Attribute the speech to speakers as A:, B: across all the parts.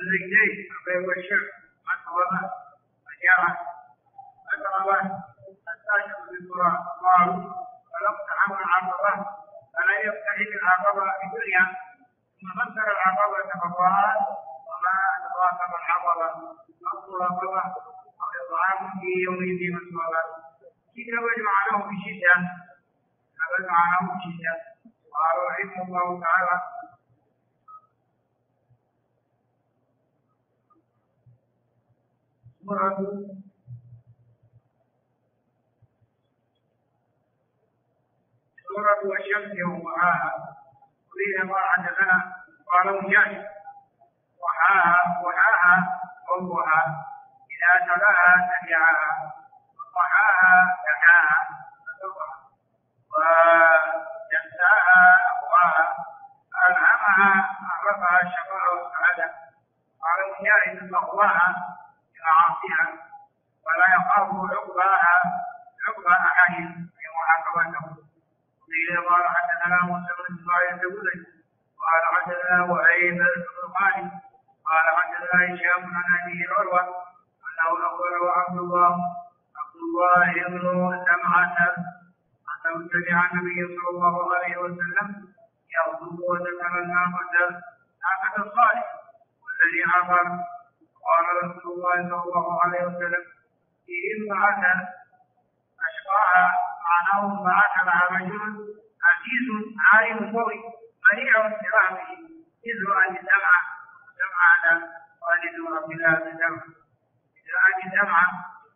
A: الزيتين البيع والشرك مطلبة أجارة أقربة الساجد بالقرآن قالوا ولو اقتحم العقبة فلا يقتحم العقبة في الدنيا ثم فسر العقبة فقال وما أدراك ما العقبة الرقبة أو إطعام في يوم ذي مسغبة كتاب معناه بشدة كتاب معناه بشدة قالوا رحمه الله تعالى سورة والشمس وضحاها قيل ما حدثنا قال مجاهد وحاها والضحى إذا تلاها تبعها وضحاها دحاها فسقها وجساها أقواها ألهمها عرفها الشفاء والسعادة قال مجاهد فقواها عاصيها ولا يخاف عقبى أحد محاكمته قيل قال حدثنا موسى بن اسماعيل الزبري قال حدثنا وهيب بن خالد قال حدثنا هشام عن ابي عروه انه اخبره عبد الله بن سمعه انه سمع النبي صلى الله عليه وسلم يخطب وذكر الناقه الصالح والذي عبر قال رسول الله صلى الله عليه وسلم فيه امرأة أشقاها معناه بعث مع رجل عزيز عالم قوي منيع برهبه إذ أن سمعة والد رب الله بسمع إذ أن سمعة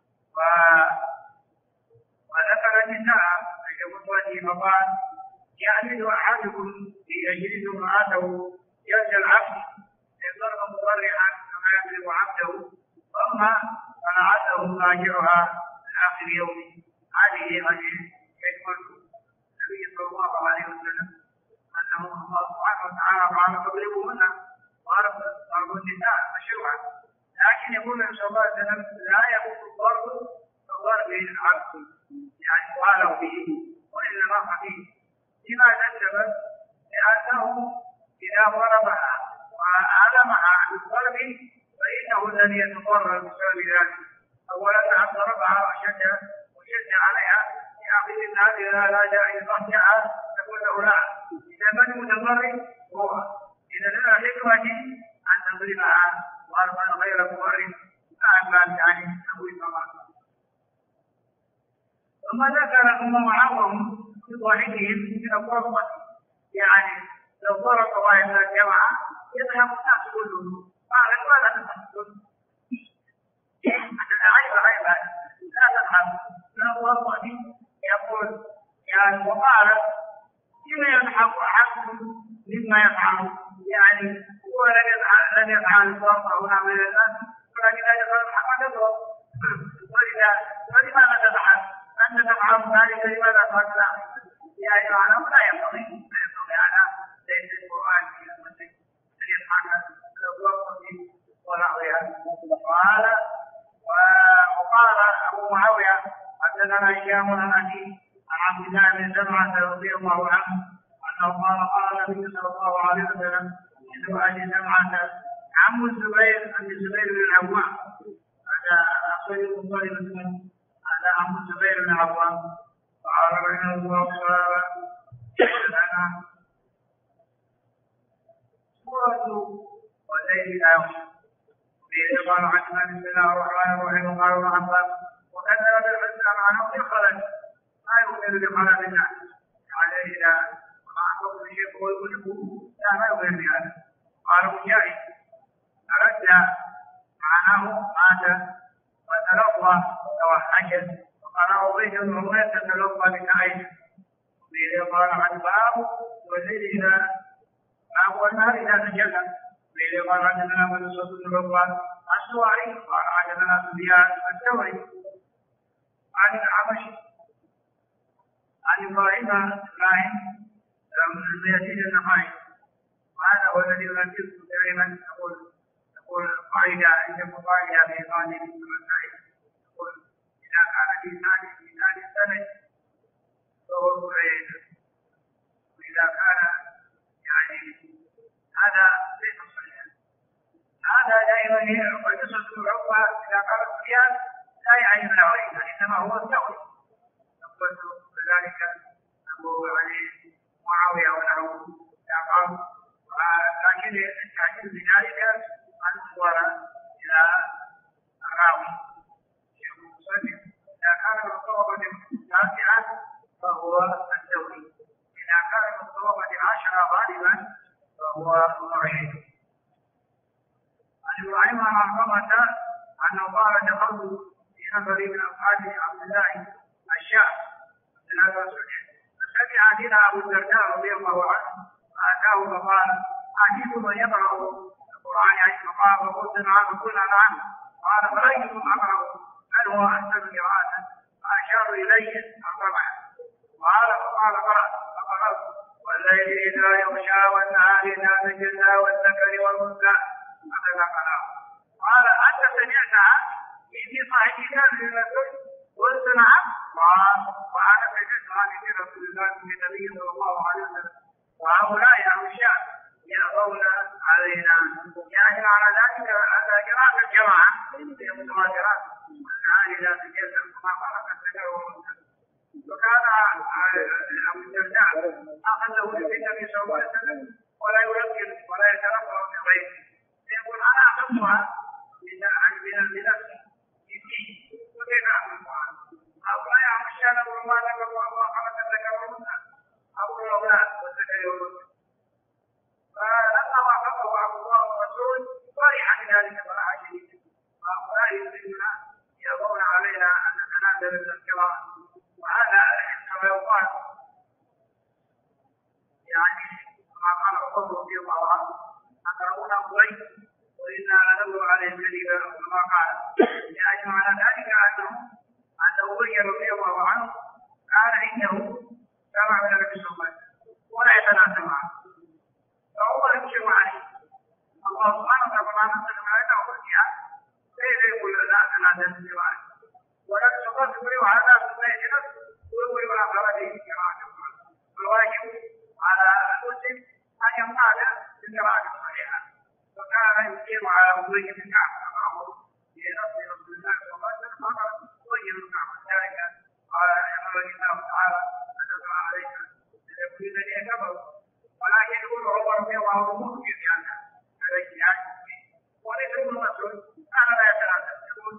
A: وذكر النساء في فقال يعمد أحدكم ليجلد امرأته جلد العبد يضرب مضرعا يضرب عبده ثم صنعته راجعها آخر يوم هذه يقول النبي صلى الله عليه وسلم أنه الله سبحانه وتعالى قال فاضربوهن ضرب النساء مشروعا لكن يقول النبي صلى الله عليه وسلم لا يكون الضرب كضرب العبد يعني قالوا به وإنما خفيف لماذا السبب؟ لأنه إذا ضربها وعلمها بالضرب فإنه الذي يتضرر بسبب ذلك أولا أن ضربها وشد عليها يأخذ الناس إذا لا داعي لرجعها تقول له لا إذا من المتضرر هو إذا لنا حكمة أن تضربها ضربا غير مضر فأما يعني تقوي فقط ثم ذكر ثم معهم بضاحكهم من الضربة يعني لو ضرب واحد من الجماعة يذهب الناس كلهم قال ماذا تفعلون؟ عيب لا تفعل لا ضرب يقول يعني وقال فيما يضحك أحدكم مما يفعل يعني هو لم يفعل الضرب هنا من الناس ولكن لا يفعل محمد ولماذا تفعل؟ أنت تفعل ذلك لماذا تفعل؟ يعني معناه لا ينبغي على ليس القرآن في المسجد أن يفعل الضرب ونحوها وقال أبو معاوية حدثنا هشام عن أبي عن عبد الله بن سمعة رضي الله عنه أنه قال النبي صلى الله عليه وسلم إن أبي سمعة عم الزبير بن العوام هذا أخوي المطلب اسمه هذا عم الزبير بن العوام قال رحمه الله تعالى لنا سورة والليل إذا يغشى قال عن بسم الله الرحمن الرحيم قال ابن عباس وكذب بالحسنى معناه بالخلل ما يؤمن بخلل الناس يعني اذا ما اعطوا بشيء هو يقول لا ما يؤمن بهذا قال مجاهد تردى معناه مات وتلقى توحشت وقرأ بيت العمر تتلقى بكائن قال عن باب والليل اذا باب والنهر اذا تجلى قال عندنا من صوت الربان السواري قال عندنا سفيان الثوري عن العمش عن ابراهيم بن يزيد النخعي وهذا هو الذي ينزل دائما تقول قاعده عند قاعده في قاعده المسائل تقول اذا كان في ثاني السنه فهو بعيد واذا كان يعني هذا ليس صحيحا هذا ويسد العقبة إذا قال الصبيان لا يعني من أولئك إنما هو الثوري. نقلت ذلك أبو علي معاوية ونحو يعقوب، لكن التعجيل بذلك أن ننظر إلى الراوي شيخ المصنف. إذا كان بالطبقة التاسعة فهو الثوري، إذا كان بالطبقة العاشرة غالبا فهو ضعيف. عن إبراهيم عن علقمة أنه قال دخلت في نفر من أصحاب عبد الله الشام فسمع بنا أبو الدرداء رضي الله عنه فأتاه فقال أجيب من يقرأ القرآن فقال فقلت نعم فقلنا نعم قال فرأيتم أقرأ هل هو أحسن قراءة فأشار إلي أقرأ قال فقال قرأت فقرأت والليل إذا يغشى والنهار إذا تجلى والذكر والأنثى هكذا قرأ. قال أنت سمعتها في صحيح كتاب الرسول؟ قلت نعم. قال وأنا سمعتها في رسول الله النبي صلى الله عليه وسلم وهؤلاء أوشاء يأبون علينا، يعني على ذلك أن قراءة الجماعة في المتواترات والنهار إذا تجلى كما قال التجاوز. وكان أبو الدرداء أخذه للنبي صلى الله عليه وسلم ولا يركز ولا يتنبأ بغيره، يقول أنا أخذتها بنفسي وكيف أخذتها؟ هؤلاء أمشان وما ذكروا الله خلق الذكر والأنثى أقول الأولاد والذكر والأنثى. فلما خطب عبد الله والرسول فرح بذلك فرحا شديدا. هؤلاء يريدون يأبون علينا أن نتنازل من القراءة، وهذا كما يقال يعني كما قال عمر رضي الله عنه أقرؤون قريش وإنا لنمر عليه كذبا كما قال. يعني على ذلك أن أبي رضي الله عنه كان عنده سمع من النبي صلى الله عليه وسلم ولا يتناسى معه، فهو يمشي عليه. الله سبحانه وتعالى نزل الملائكة وحيها كيف يقول لا تناسى معه ولم تقصد وهذا سنة ويقول آخرته قراءة. الواجب على المسلم أن ينقاد بالقراءة الصحيحة، وكان يقيم على أبي بن كعب في نص رسول الله صلى الله عليه وسلم فقط أبي بن كعب ذلك قال يقول الله تعالى أن أقرأ عليك يقول الذي كفر، ولكن يقول عمر رضي الله عنه مخبر عنه عليه وليس ابن مسعود كان لا يتناسى يقول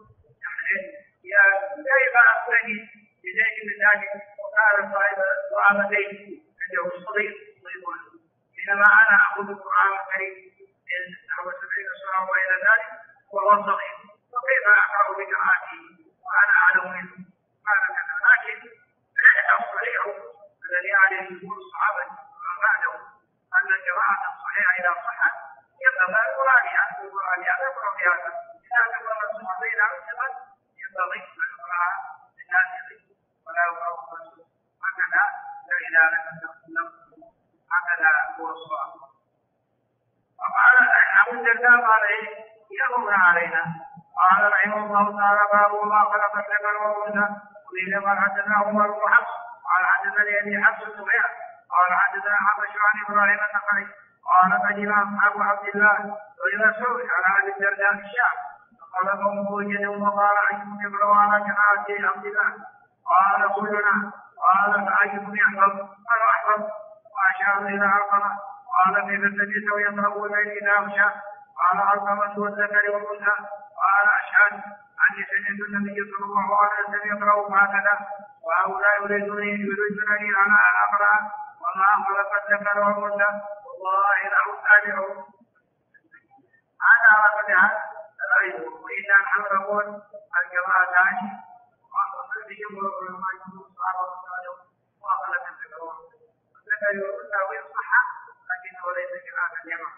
A: كيف أقتني بشيء من ذلك وكان صاحب طعامتين عنده صغير بينما أنا أخذ القرآن الكريم من نحو 70 سنة وإلى ذلك وهو صغير، فكيف أقرأ بقراءته وأنا أعلم منه؟ قال كذا. لكن الصحيح الذي عليه جمهور الصحابة بعده أن القراءة الصحيحة إذا صحت ينبغي القرآن يقرأ بهذا إذا كبر الصحابين أو الثقل ينبغي أن يقرأ بالناسخ ولا يقرأ بالمنسوخ. هكذا لا إله إلا الله، هكذا هو الصواب. وقال أبو الدرداء قال يأمرنا علينا. قال رحمه الله تعالى باب ما خلق الذكر والأنثى. قيل قال حدثنا عمر بن حفص قال حدثني أبي حفص الصغير قال حدثنا حبش عن إبراهيم النخعي قال قدم أصحاب عبد الله بن مسعود على أبي الدرداء في الشام فطلبهم موجدا وقال أيكم يقرأ على قراءة عبد الله؟ قال كلنا. قال فأيكم يحفظ؟ قال أحفظ. وأشار إلى علقمة قال كيف سمعته يقرأ الليل إذا أغشى؟ قال علقمة والذكر والأنثى. قال أشهد أني سمعت النبي صلى الله عليه وسلم يقرأ هكذا وهؤلاء يريدونني على أن أقرأ وما خلق الذكر والأنثى والله له تابعه. هذا على كل حال رأيته. وإذا نحن نقول القراءتان وأصل بجمهور العلماء الصحابة وخلق الذكر والذكر والأنثى ويصح لكنه ليس قراءة الجمع.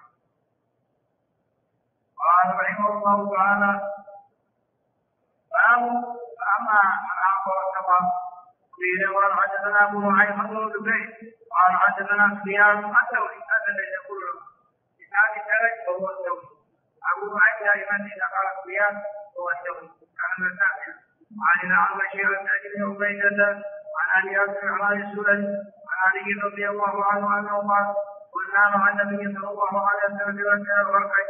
A: قال رحمه الله تعالى أما الآخر والتقى قيل قال حدثنا أبو نعيم بن زبير قال حدثنا سفيان الثوري هذا الذي يقول بهذه الدرجة وهو الثوري. أبو نعيم دائما إذا قال سفيان هو الثوري كان مرتاحا. وعن الأعمش عن أبي عبيدة عن أبي عبد الرحمن السلمي عن علي رضي الله عنه أنه قال كنا مع النبي صلى الله عليه وسلم في مسجد الغرقين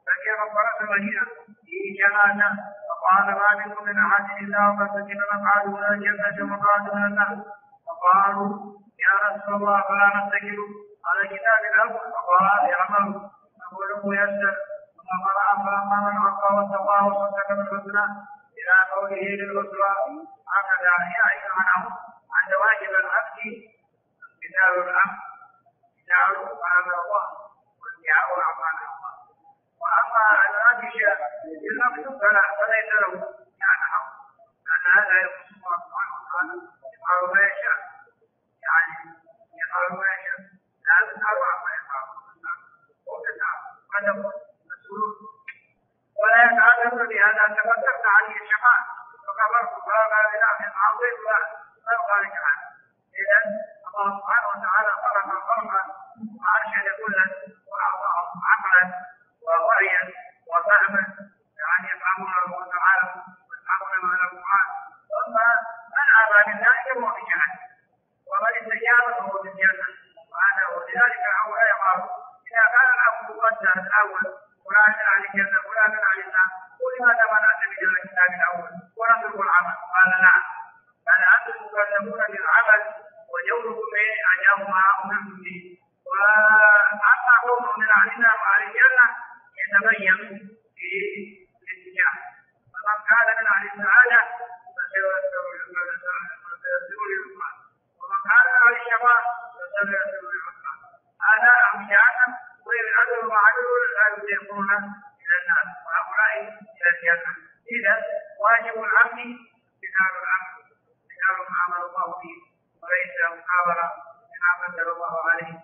A: فكيف فرس مدينة فيه جنازة فقال ما منكم من أحد إلا وقد كتب مقعده من الجنة ومقعده من النار فقالوا يا رسول الله فلا نتكل على كتاب الأول فقال اعملوا فكل ميسر ثم قرأ فأما من عصى واتقى وصدق بالحسنى إلى قوله للأسرى هكذا يعي عنه عن واجب العبد امتثال الأمر امتثال أمر الله وانتهاء أعمال الله وأما الراجش بالمكتوب فليس له يعني حق لأن هذا يخص الله سبحانه وتعالى يفعل ما يشاء يعني يفعل ما يشاء لا تسأل عما يفعل وتسأل قد يكون مسؤول ولا يتعلم بهذا أن تفتحت عليه الشفاعة فكبرت فهذا لله عظيم لا يخرج عنه إذن الله سبحانه وتعالى خلق خلقا وأرشد كلا وأعطاه عقلا ووعيا وفهما يعني يفهمون الله تعالى ويفهمون من القرآن ثم من أبى لله فهو في جهنم ومن استجاب فهو في الجنة وهذا ولذلك هؤلاء قالوا إذا كان الأمر مقدر الأول فلان من أهل الجنة فلان من أهل النار ولماذا ما نأتي بجنة الكتاب الأول ونترك العمل؟ قال نعم بل أنتم مكلفون بالعمل وجوركم أجاهما أمركم به وأما قوم من أهل النار وأهل الجنة يتبين في الاتجاه فمن كان من أهل السعادة فسيسر للعمل ومن كان من أهل الشقاء فسيسر للعمل هذا أهل جهنم والعدل معدول لا يذيقون إلى الناس وهؤلاء إلى الجنة إذا واجب العبد امتثال الأمر امتثال ما أمر الله به وليس محاولة بما قدر الله عليه.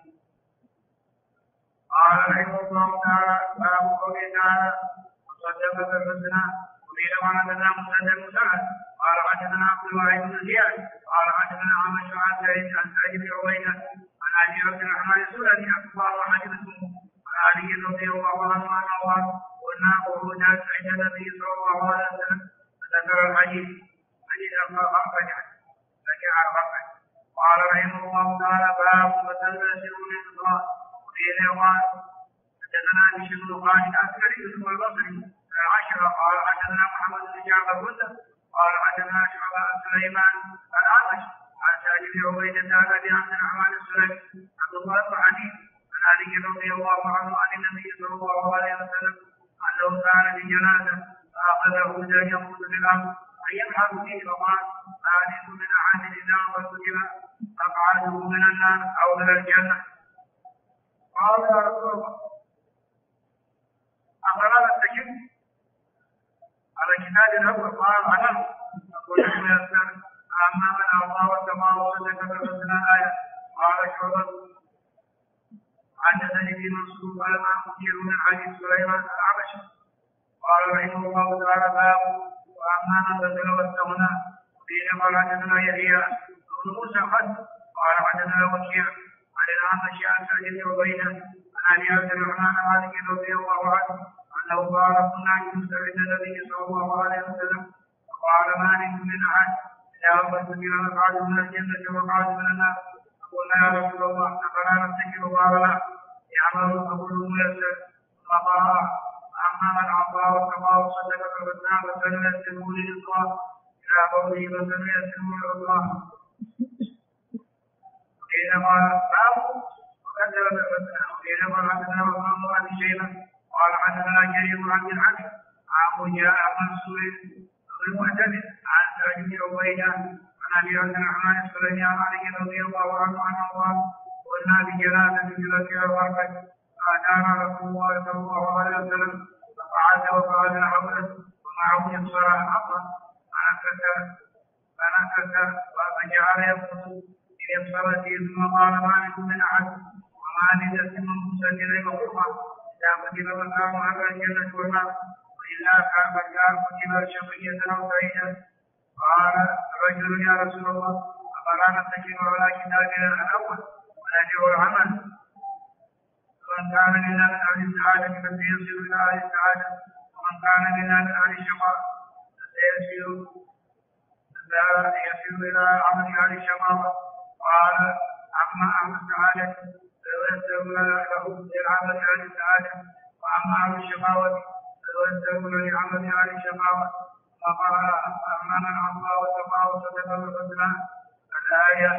A: قال رحمه الله تعالى باب قوله تعالى وصدق بالحسنى وقيل وحدثنا مسدد مسعد قال حدثنا عبد الله بن زياد قال حدثنا عمش عن سعيد بن عبيده عن ابي عبد الرحمن السلمي اخبار حدثه عن علي رضي الله عنه ان الله قلنا خروجات عند النبي صلى الله عليه وسلم فذكر الحديث أربعة قال رحمه الله تعالى باب وتلبسون الإصلاح وقيل يقال حدثنا بشر بن خالد العسكري ثم البصري العشرة قال حدثنا محمد بن جعفر مسلم قال حدثنا شعبة سليمان الأعمش عن سعد بن عبيدة عن أبي عبد الرحمن السلمي عبد الله بن حنين عن علي رضي الله عنه عن النبي صلى الله عليه وسلم أنه كان بجنازة فأخذه زاد يقول بالأمر أن يبحث فيه فقال ثالث من أحد النار وكتب أقعده من النار أو من الجنة. قال يا رسول الله أفلا نستجب على كتاب الأول؟ قال أعلم أقول لكم يسر أما من أرضى واتقى وصدق بالحسنى آية. قال شعبة حدثني في منصور قال ما أخبر من حديث سليمان الأعمش. قال رحمه الله تعالى باب وأما من بذل واستغنى قيل قال حدثنا يحيى بن موسى قال حدثنا وكيع عن الأعمش عن سعد بن عبيدة عن أبي عبد الرحمن مالك رضي الله عنه أنه قال كنا جلوسا عند النبي صلى الله عليه وسلم فقال ما منكم من أحد إلا وقد ذكر مقعد من الجنة ومقعد من النار فقلنا يا رسول الله أفلا نتكل؟ قال لا يعمل فكل ميسر ثم قال أما من أعطى واتقى وصدق بالحسنى فسنيسره لليسرى إلى قوله فسنيسره للعسرى. وقيل قال باب وكذب بالحسنى. وقيل قال حدثنا عثمان بن أبي شيبة قال حدثنا جرير بن عبد الحميد عن جاء منصور المعتمد عن سعد بن عبيدة عن أبي عبد الرحمن السلمي عن علي رضي الله عنه أنه قال قلنا بجنازة بذكر الغرفة فأتانا رسول الله صلى الله عليه وسلم فقعد وقعدنا حوله ومعه يبصر حقا فنكت فجعل يبصر في يبصرته ثم قال ما منكم من أحد وما لدت من مسجد مخلوقا إذا كتب مكان أهل الجنة والنار وإلا كان مكان كتب شقية أو سعيدا. قال رجل يا رسول الله أفلا نتكل على كتابنا الأول ونجر العمل؟ ومن كان منا من أهل السعادة فسيصل إلى أهل السعادة ومن كان منا من أهل الشقاء فسيصل إلى عمل أهل الشقاوة. قال أما أهل السعادة فييسر له للعمل أهل السعادة وأما أهل الشقاوة فييسرون لعمل أهل الشقاوة وقرأ فأما من عصى واتقى وصدق بالحسنى الآية.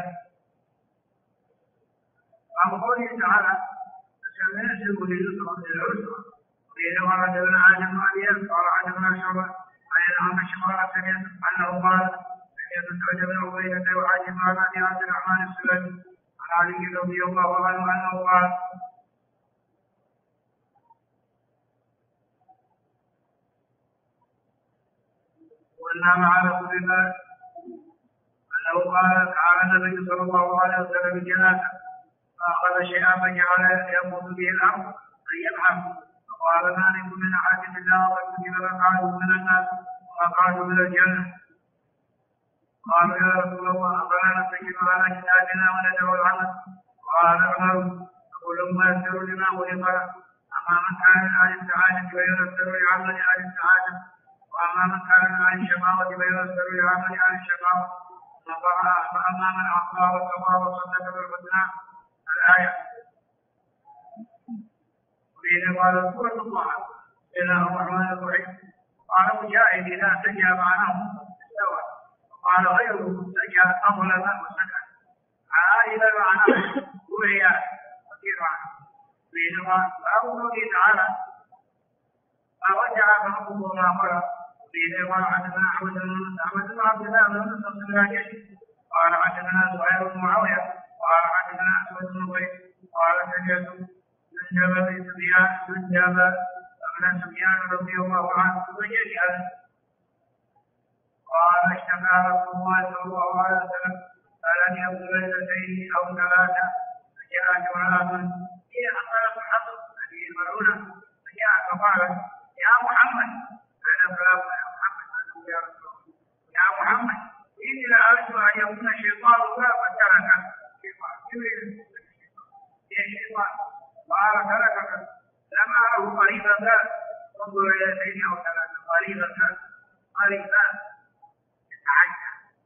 A: عن قوله تعالى فسنيسر للعسرى قيل ورد ابن آدم عليا قال عجبنا شعبة عن الأعمش قال سمعت أنه قال سمعت سعد بن عبيدة يحاجم على عبد الرحمن السلمي عن علي رضي الله عنه أنه قال قلنا مع رسول الله أنه قال تعالى النبي صلى الله عليه وسلم الجنازة فأخذ شيئا فجعل ينبت به الأرض فيمحق فقال مالك من أحد إلا وقد مقعد من الناس ومقعد من الجنة. قالوا يا رسول الله أفلا نستجيب على كتابنا وندعو العمل؟ قال عمر كل ما يسر لما خلق له أما من كان من أهل السعادة فييسر لعمل أهل السعادة وأما من كان من أهل الشقاوة فييسر لعمل أهل الشقاوة فأما من أعطى واتقى وصدق بالحسنى الآية. وإذا قال سورة الله إله الرحمن الرحيم قال مجاهد إذا سجى معناه استوى وقال غيره سجى أظلم وسكن عائلا معناه وهي وكيف عنه. وإذا قال قوله تعالى فرجع فنقض ما قال. وإذا قال حدثنا أحمد بن عبد الله بن مسعود قال حدثنا زهير بن معاوية قال حدثنا أسود بن قيس قال سمعت جندب بن سفيان رضي الله عنه وجريا قال اشتكى رسول الله صلى الله عليه وسلم فلن يقل ليلتين أو ثلاثة فجاءت امرأة هي أقل الحصر هذه الملعونة فجاءت فقالت يا محمد أنا كلام محمد يا رسول الله يا محمد إني لأرجو أن يكون الشيطان فترك الشيطان قال تركك لم أره قريبا انظر إلى شيء أو ثلاثة قريبا يتعدى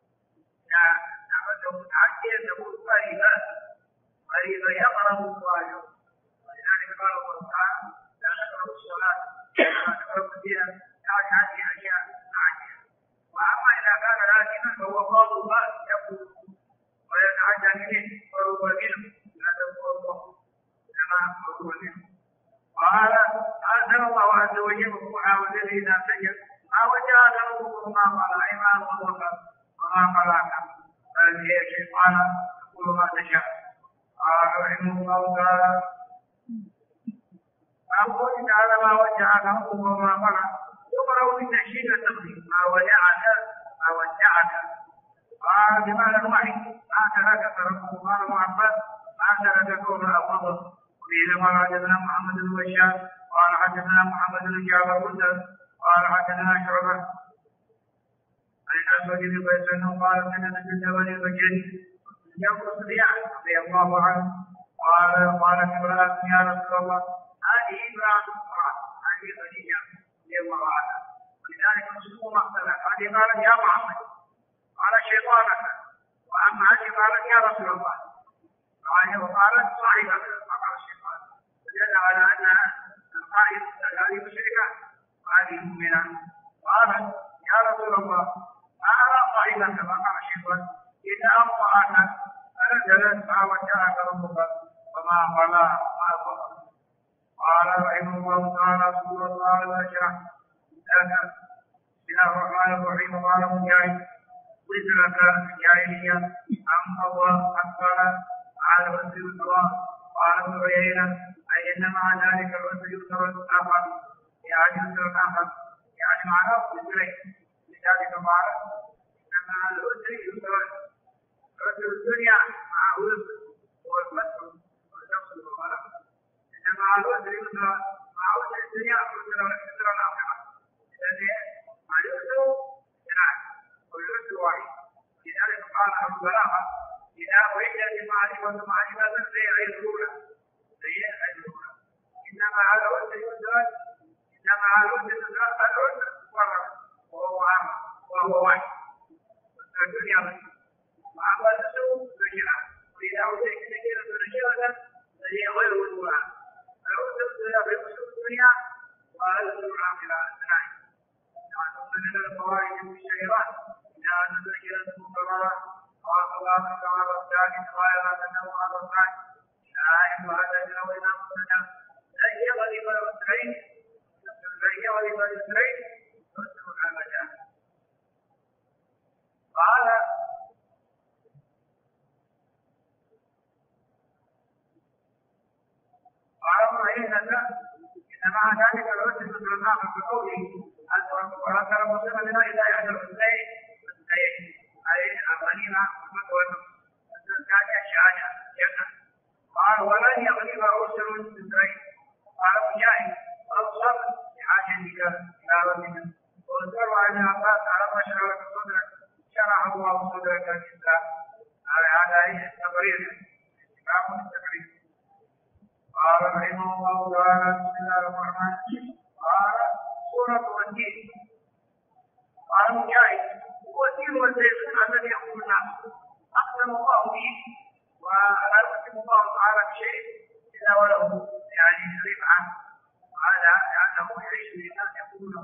A: نعمته متعدية تقول قريبا يقرب الظاهر. ولذلك قال الله تعالى لا تقربوا الصلاة لا تقربوا فيها تعد هذه أشياء متعدية. وأما إذا كان لازما فهو قول الله يقول ويتعدى منه وهو منه لا تقول الله كما هو منه. قال أنزل الله عز وجل الضحى والليل إذا سجد ما وجه ذنوبكم ما قال أيمان وضوءا وما قلاك بل هي شيطانا تقول ما تشاء. قال رحمه الله تعالى أقول تعالى ما وجه ذنوبكم وما قال يقرأ بالتشديد التقديم ما ودعك قال بمعنى الوحي ما تركك ربك قال معبد ما تركك وما أفضل. وقيل قال حدثنا محمد بن بشار قال حدثنا محمد بن جعفر قال حدثنا شعبة عن أسود بن قيس أنه قال سمعت جندب بن بجري يقول سفيان رضي الله عنه قالت امرأة يا رسول الله هذه امرأة هذه خديجة رضي الله عنها ولذلك مسلم اختلف هذه قالت يا محمد قال شيطانك وأما هذه قالت يا رسول الله وقالت صاحبك فقال الشيطان ودل على أنها القائد هذه مشركة وهذه مؤمنة. قالت يا رسول الله ما أرى صاحبك فقال الشيطان إذا أخطأك فنزلت ما وجهك ربك وما قضى ما قضى. قال رحمه الله تعالى سورة الله الأشرح بسم الله الرحمن الرحيم قال مجاهد وزرك الجاهلية أم الله أكبر على الرسل الكرام. قال ابن عيينة أي إن مع ذلك الرسل يسر الآخر يعني يسر الآخر يعني معناه بالسرين. لذلك قال إن مع الرسل يسر رسل الدنيا معه يسر هو الفتح والتفصيل والغلط. إن مع الرسل يسر مع رسل الدنيا يسر الآخرة. الذي مع اليسر اثنان واليسر واحد. لذلك قال أبو البلاغة إذا وجدت معرفة غير الأولى إنما على العسر يسرا العسر مفرغ وهو عام وهو واحد الدنيا وأما النسو نشرة وإذا وجدت نشرة فهي غير الأولى. العسر في الدنيا من الفوائد المشتهرات إلى أن الزكاة المكررة وأخبار كما الثاني خيرات أنه أربعان آية وهذا جاوزنا مصنع لن يغلب الأسرين يسر أبدا. قال إن مع ذلك العسر مثل الآخر بقوله وأكثر مسلما لنا إذا يحضر الزيت أي الغنيمة والزكاة الشهادة قال ولن يغلب عسر الزيت. قال مجاهد أبصر بحاجتك إلى ربنا وذكر عن عباس على شرعك صدرك شرح الله صدرك الإسلام. هذا تقرير استفهام التقرير. قال رحمه الله تعالى بسم الله الرحمن الرحيم. قال سورة والتين. قال مجاهد والتين والزيتون الذي يأكل الناس أقسم الله به ولا يقسم الله تعالى بشيء إلا وله يعني رفعة وهذا لأنه يعيش للناس يقولون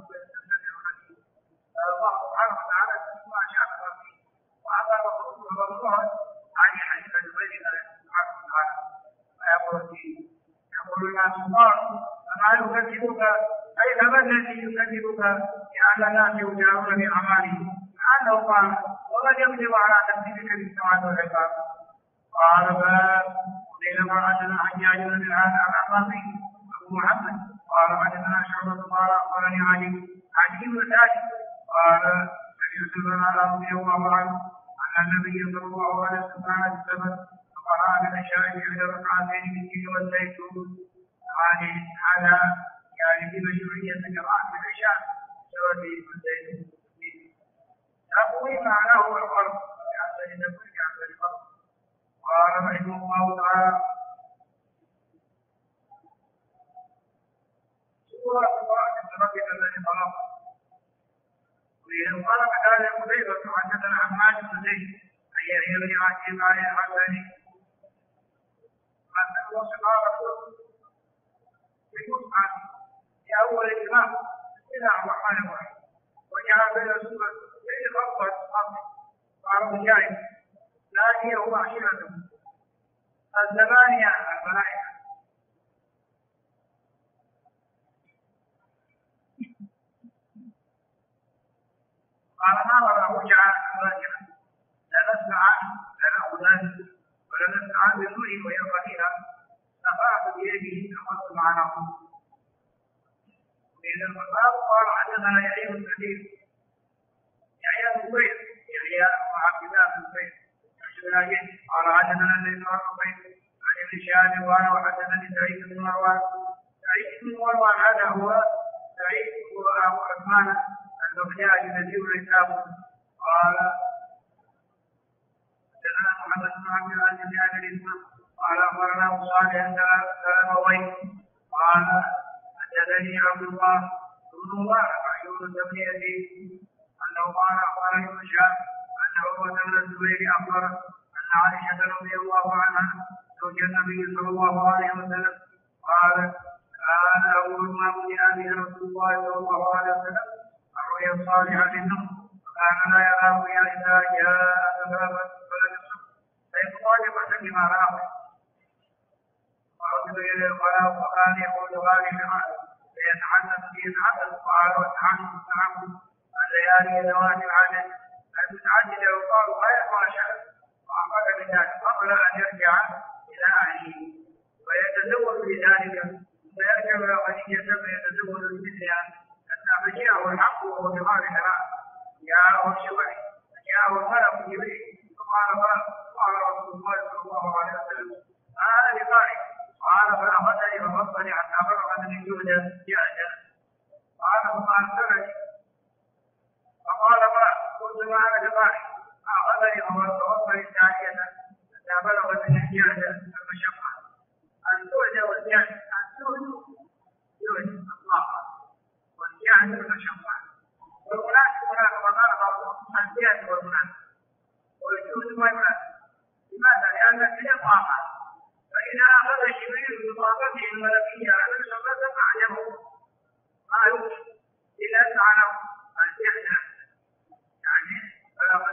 A: الله سبحانه وتعالى ما شاء فيه وهذا مقصود عن حديث الزبير سبحانه وتعالى ويقول فيه يقول الناس الله فما يكذبك أي فما الذي يكذبك لأن الناس يجارون بأعمالهم لأنه قال ومن يقدر على تكذيبك بالسماوات والعباد. قال باب قيل مرأتنا حجاج بن على أمامه أبو محمد قال حدثنا شعبة قال أخبرني علي بن ثابت قال سمعت ابن رضي الله عنه أن النبي صلى الله عليه وسلم كان السبت فقرأ من الشاهد عند ركعتين من التين والزيتون. هذا يعني في مشروعية قراءة العشاء سورة الزيتون. تقوي معناه الفرق كأحسن النبي كأحسن الفرق. قال رحمه الله تعالى سورة قراءة ربك الذي خلق. وإذا قال كذلك حذيفة حدثنا حماد بن زيد أن يحيى بن عاصم عن الحسن أن وصفها في المصحف في أول الإمام بسم الله الرحمن الرحيم وجعل بين السورة بين خطوة قال مجاهد لا هي هو عشيرته الزمانية الملائكة. قال ما رجع راجعا لا نسمع لا نأخذان ولا نسمع بالنور وهي قليلة نفعت بيده أخذت معناه. وإذا الخطاب قال حدثنا يحيى بن كثير يحيى بن زيد يحيى وعبد الله بن زيد قال حدثنا الليث بن عقيل عن ابن شهاب قال وحدثني سعيد بن مروان هذا هو سعيد أبو عثمان البغدادي الذي ولده قال حدثنا محمد بن عبد العزيز بن ابي الاسم قال اخبرنا ابو صالح سلموي قال حدثني عبد الله بن مبارك عن يونس بن يزيد انه قال اخبرني ابن شهاب ان عروه بن الزبير اخبر ان عائشه رضي الله عنها زوج النبي صلى الله عليه وسلم قال كان اول ما بدأ به رسول الله صلى الله عليه وسلم الرؤيا الصالحة للنوم وكان لا يرى رؤيا إذا جاء بابا فلم يصب فيطالب بما راه ورد إلى الخلاء وكان يقول غالبا فيتحدث قال والتحدث الليالي ذوات العدد المتعددة يقال غير ما شاء وأخذ من ذلك قبل أن يرجع إلى أهله ويتزوج بذلك فيرجع إلى خديجة فيتزوج بمثلها فجاءه الحق وهو بغار حراء جاءه الشبع جاءه الملك جبريل فقال رسول الله صلى الله عليه وسلم هذا لقائي قال فأخذني وغضني حتى فرغ من الجهد جهدا قال فأرسلني فقال ما قلت ما أنا لقائي أخذني وغضني ثانية حتى فرغ من الجهد المشقة أن تؤذى والجهد أن تؤذى الله يعني المشقة والمناسب هناك مقال بعضهم الزيادة والمناسب والجهد ما يناسب. لماذا؟ لأن الكلام واقع فإذا أخذ جبريل بطاقته الملكية على الشقة أعجبه ما يوجد إلا أنه الزيادة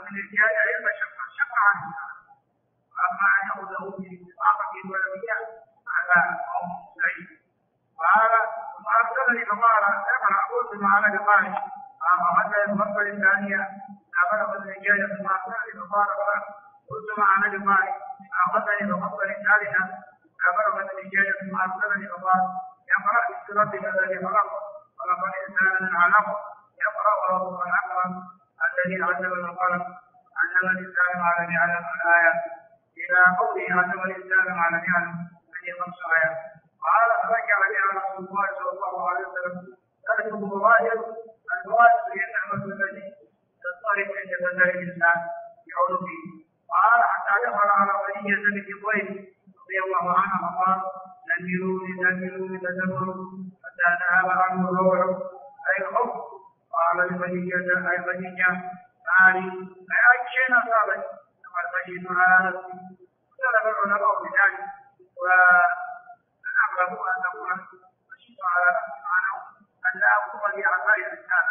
A: من الجهاد علم شق عنه. أما أن يأخذه بإطاقة الولوية على قوم سعيد. قال ثم أرسلني فقال اقرأ قلت ما أنا بقارئ. قال حتى المرة الثانية أخذ الرجال ثم أرسلني فقال قلت ما أنا بقارئ. أخذني فقال الثالثة أخذ الرجال ثم أرسلني فقال يقرأ بسورة الذي خلق الإنسان من علق يقرأ ربك الأكرم الذي علم بالقلم علم الإنسان ما لم يعلم الآية إلى قوله علم الإنسان ما لم يعلم هذه 5 آيات. قال فرجع بها رسول الله صلى الله عليه وسلم ترك الظواهر هي النعمة التي تضطرب عند بدن الإنسان بعلومه. قال حتى دخل على خديجة بنت خويلد رضي الله عنها فقال نزلوني تدبروا حتى ذهب عنه الروع أي الخوف. قال لخديجة أي خديجة مالي أي شيء أصابك فقد خشيت على نفسي. اختلف العلماء بذلك والأغلب أن تقول خشيت على نفسي معناه أن لا أقوم بأعمال الإنسان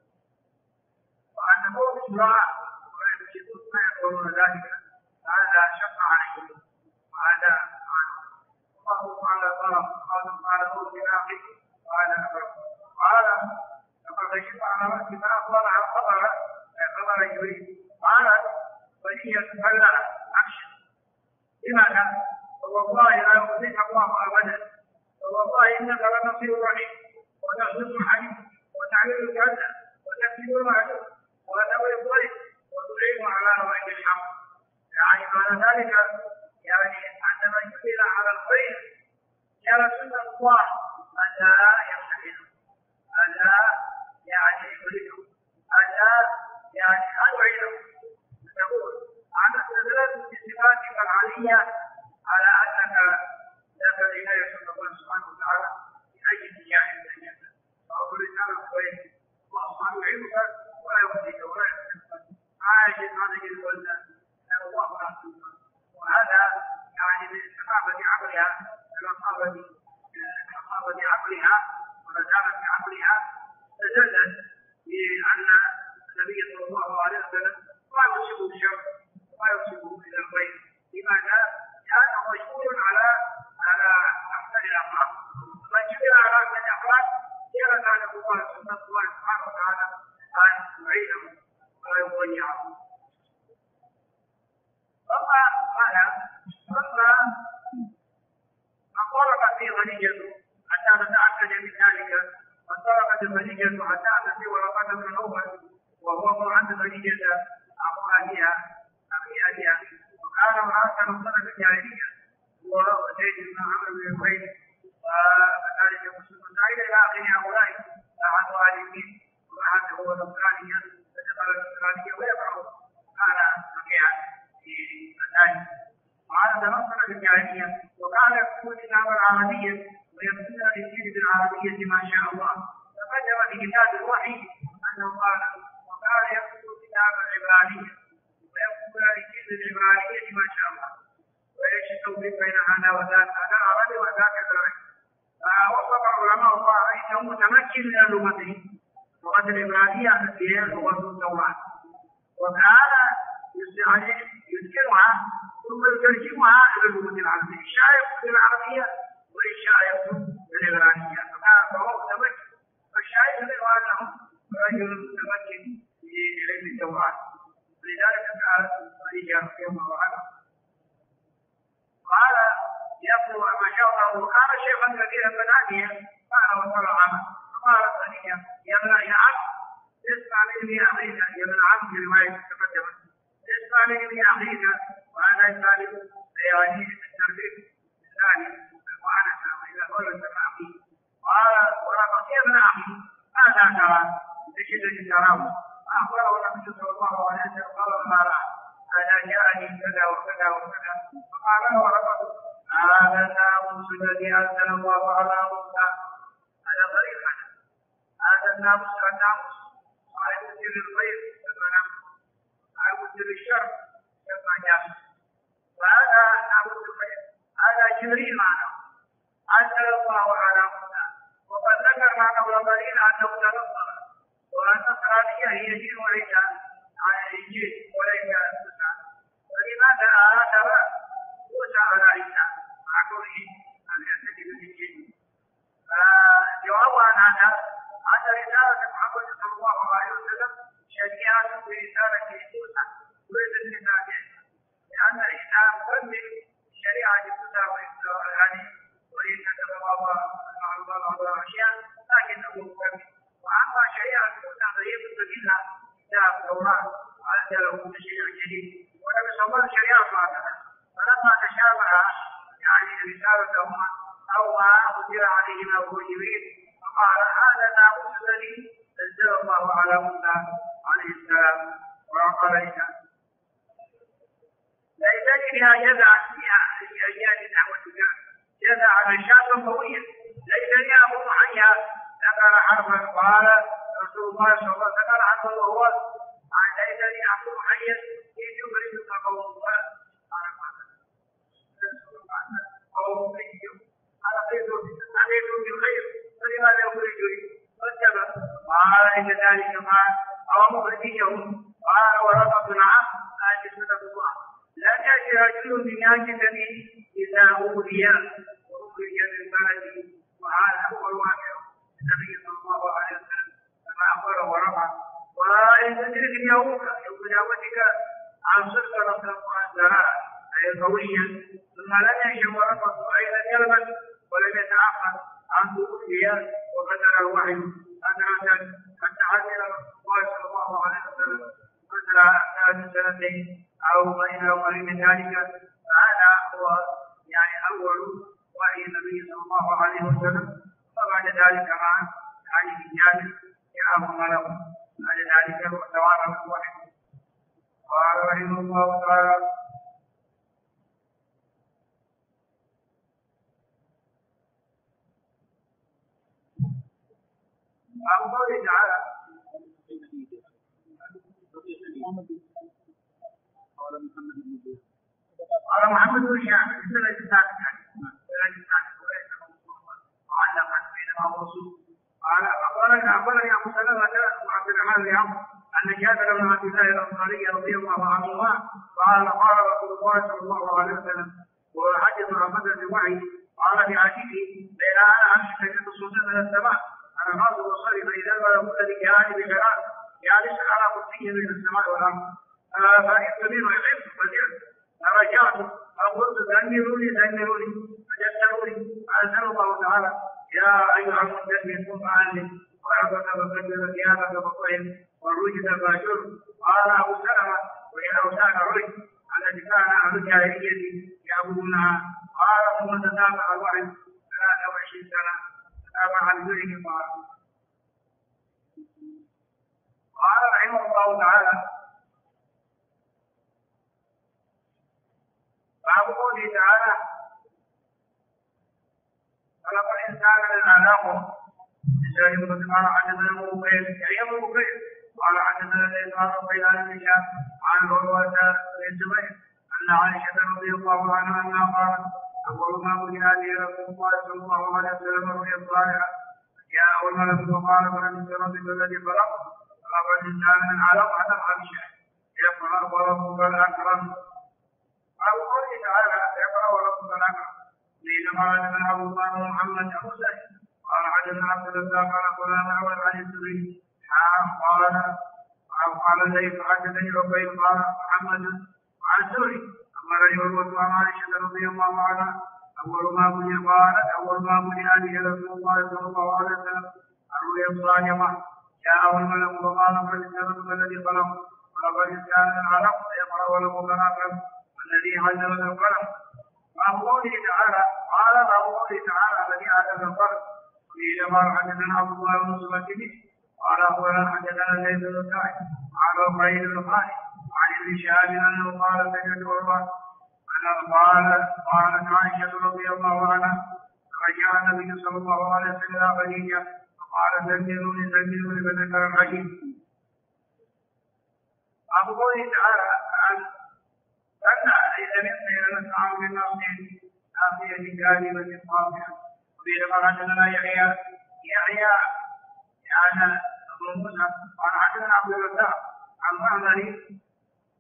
A: وأن تقول بالدعاء ويفسدون ما يقولون ذلك هذا شق عليهم وهذا الله تعالى قال هو بناقض قال لقد خشيت على نفسي ما أخبرها خبر جبريل. قالت وهي تبلغ أبشر. لماذا؟ والله لا يخزيك الله أبدا والله إنك لنصير رحيم وتخلص الحديث وتعمل الجنة وتكسب المعدوم وتأوي الضيف وتعين على نوائب الحق. يعني معنى ذلك يعني أن من جبل على الخير كان سنة الله أن لا يحتمله أن لا يعني يخرجه أن لا يعني أدعيه. تقول أن استدلت بصفاتك العالية على أنك لك العناية من الله سبحانه وتعالى بأي اتجاه من الجنة. فأقول رسالة الخير الله سبحانه يعينك ولا يخزيك ولا يحتملك. عاجز هذه الولدة أن الله رحمه. وهذا يعني من صحابة عقلها من عقلها ورزانة عقلها تدلت بأن النبي صلى الله عليه وسلم لا يصيبه الشر ولا يصيبه إلى الخير. لماذا؟ لأنه مشغول على أحسن الأخلاق. من جبل على أحسن الأخلاق كان ذلك الله سبحانه وتعالى أن يعينه ولا يضيعه. فانطلقت في خديجة حتى تتأكد من ذلك. فانطلقت خديجة حتى أتت ورقة بن نوفل وهو عند خديجة أخو أبيها وكان امرأة نصرة الجاهلية وزيد بن عمرو بن زبير وكذلك مسلم سعيد إلى آخر هؤلاء أحد الظالمين وأحد هو نصرانيا فدخل النصرانية ويقع كان فقيها في ذلك. وهذا تنصر بالجاهلية وكان يكتب الكتاب العربية ويكتب الإنجيل بالعربية ما شاء الله. تقدم في كتاب الوحي أنه قال وكان يكتب الكتاب العبرانية ويكتب الإنجيل بالعبرانية ما شاء الله. وإيش التوفيق بين هذا وذاك؟ هذا العربي وذاك العربي. فوصف العلماء الله أنه متمكن من لغته لغة العبرانية التي هي لغة التوراة وكان يذكرها ثم يترجمها إلى اللغة العربية. الشاعر يكتب بالعربية والشاعر يكتب بالعبرانية فهو متمكن. فالشاعر يقول أنه رجل متمكن في علم التوراة. ولذلك سألت خديجة رضي الله عنها قال يقول ما شاء الله وكان شيخا كبيرا فناديا قال وصلى عامه. فقالت خديجة يا ابن عم اسمع مني أخينا يا ابن عم في رواية تقدمت اسمع مني أخينا وأنا يسالم يعني التربية الثاني وأنا إذا قلت أخي قال ولقد يا ابن أخي ماذا ترى بشدة تراه أخبره النبي صلى الله عليه وسلم قال ما رأى أنا جاءني كذا وكذا وكذا فقال له ولقد هذا الناموس الذي أنزل الله على موسى. هذا طريق هذا الناموس قال يبدل الخير كما ناموس يبدل الشر كما جاموس. وهذا ناموس الخير هذا جبريل معنا أنزل الله على موسى. وقد ذكر معنا الأولين أنه تنصر والنصرانية هي دين وليس على الإنجيل وليس جواب عن هذا أن رسالة محمد صلى الله عليه وسلم شبيهة برسالة موسى وليست رسالة، لأن الإسلام كمل شريعة موسى وإسرائيل وليس كما بعض الأشياء لكنه مكمل. وأما شريعة موسى فهي مستقلة كتاب التوراة أنزله تشريع جديد، ولم يصور شريعة هكذا. فلما تشابه يعني رسالتهما أو ما أقدر عليهما هو جبريل فقال هذا ناموس الذي نزل الله على موسى عليه السلام. وقال ليس بها جزع في أيام دعوتك جزعا شابا قويا ليس لي أبو حيا ذكر حرفا. قال رسول الله صلى الله عليه وسلم عنه وهو ليس لي أبو حيا إن يخرجك قوم أتيت بالخير فلماذا يخرجني؟ فالسبب قال إن ذلك ما أو مخرجيهم. قال ورقة نعم آجزة الله لا تأتي رجل من آجزة إذا أولي وأخرج من بلده. وهذا هو الواقع النبي صلى الله عليه وسلم كما أخبره ورقة. وإن تدرك يوم دعوتك عن صدق ربك وأنزلها أي قويا ثم لم ينشأ ورقة أيضا يلبس ولم يتأخر عن توفي وبدل الوحي أدركا حتى عزل رسول الله صلى الله عليه وسلم مثل سنتين أو غير قريب من ذلك. فهذا هو يعني أول وحي النبي صلى الله عليه وسلم. وبعد ذلك مع هذه الجانب جاءهم له بعد ذلك توارث الوحي. قال رحمه الله تعالى أو قوله تعالى قال محمد بن شعب سنة السادسة وعلق بينما الرسول قال أخبرني أبو سلمة وعبد الرحمن بن عمرو أن جابر بن عبد الله الأنصاري رضي الله عنهما قال قال رسول الله صلى الله عليه وسلم وحدث عن بدر الوحي قال بعتيقه بين أنا أمشي كتصوص من السماء أنا ناظر وصلي فإذا الملك الذي جاءني بحرام جالس على كرسيه بين السماء والأرض فإستمر ويحب فزعت فرجعت فقلت دمروني فجسروني فأنزل الله تعالى يا أيها المدثر قم فأنذر وربك فكبر ثيابك فطهر والرجز فاهجر. قال أبو سلمة وهي أوثان الرجز التي كان أهل الجاهلية يعبدونها. قال ثم تتابع الوحي 23 سنة تتابع عن ذره. قال رحمه الله تعالى باب قوله تعالى خلق الإنسان من علق لسان قال حدثنا أبو بكر قال حدثنا الإسحاق بن أبي هشام عن عروة بن الزبير أن عائشة رضي الله عنها أنها قالت أول ما بني به رسول الله صلى الله عليه وسلم الرؤيا الصالحة جاء الملك وقال فلنسى ربك الذي خلق الإنسان من علق على الخمسة يقرأ وربك الأكرم. أو قوله تعالى يقرأ وربك الأكرم بينما حدثنا أبو بكر محمد أبو سعيد قال حدثنا عبد الرزاق قال فلان أول عن الزبير قال زيد حدثني ربيع قال محمد عن الزهري أمرني عروة عن عائشة رضي الله عنها أول ما بني به رسول الله صلى الله عليه وسلم الرؤيا الصالحة جاء الملك وقال فلنسى الذي خلق الإنسان من علق يقرأ وربك الأكرم الذي علم بالقلم. باب قوله تعالى قال باب قوله تعالى الذي علم بالقلم قيل ما حدثنا عبد الله بن مسلم قال أخبرنا حدثنا زيد بن سعد عن ربيع بن خالد عن ابن شهاب أنه قال سمعت عروة قالت عائشة رضي الله عنها رجع النبي صلى الله عليه وسلم إلى خديجة قال زملوني فذكر الحديث. أبو قوله تعالى أن إذا مثل نسعى من ناصية كاذبة خاطئة. وقيل قال حدثنا يحيى يعني أبو موسى قال حدثنا عبد الرزاق عن معمر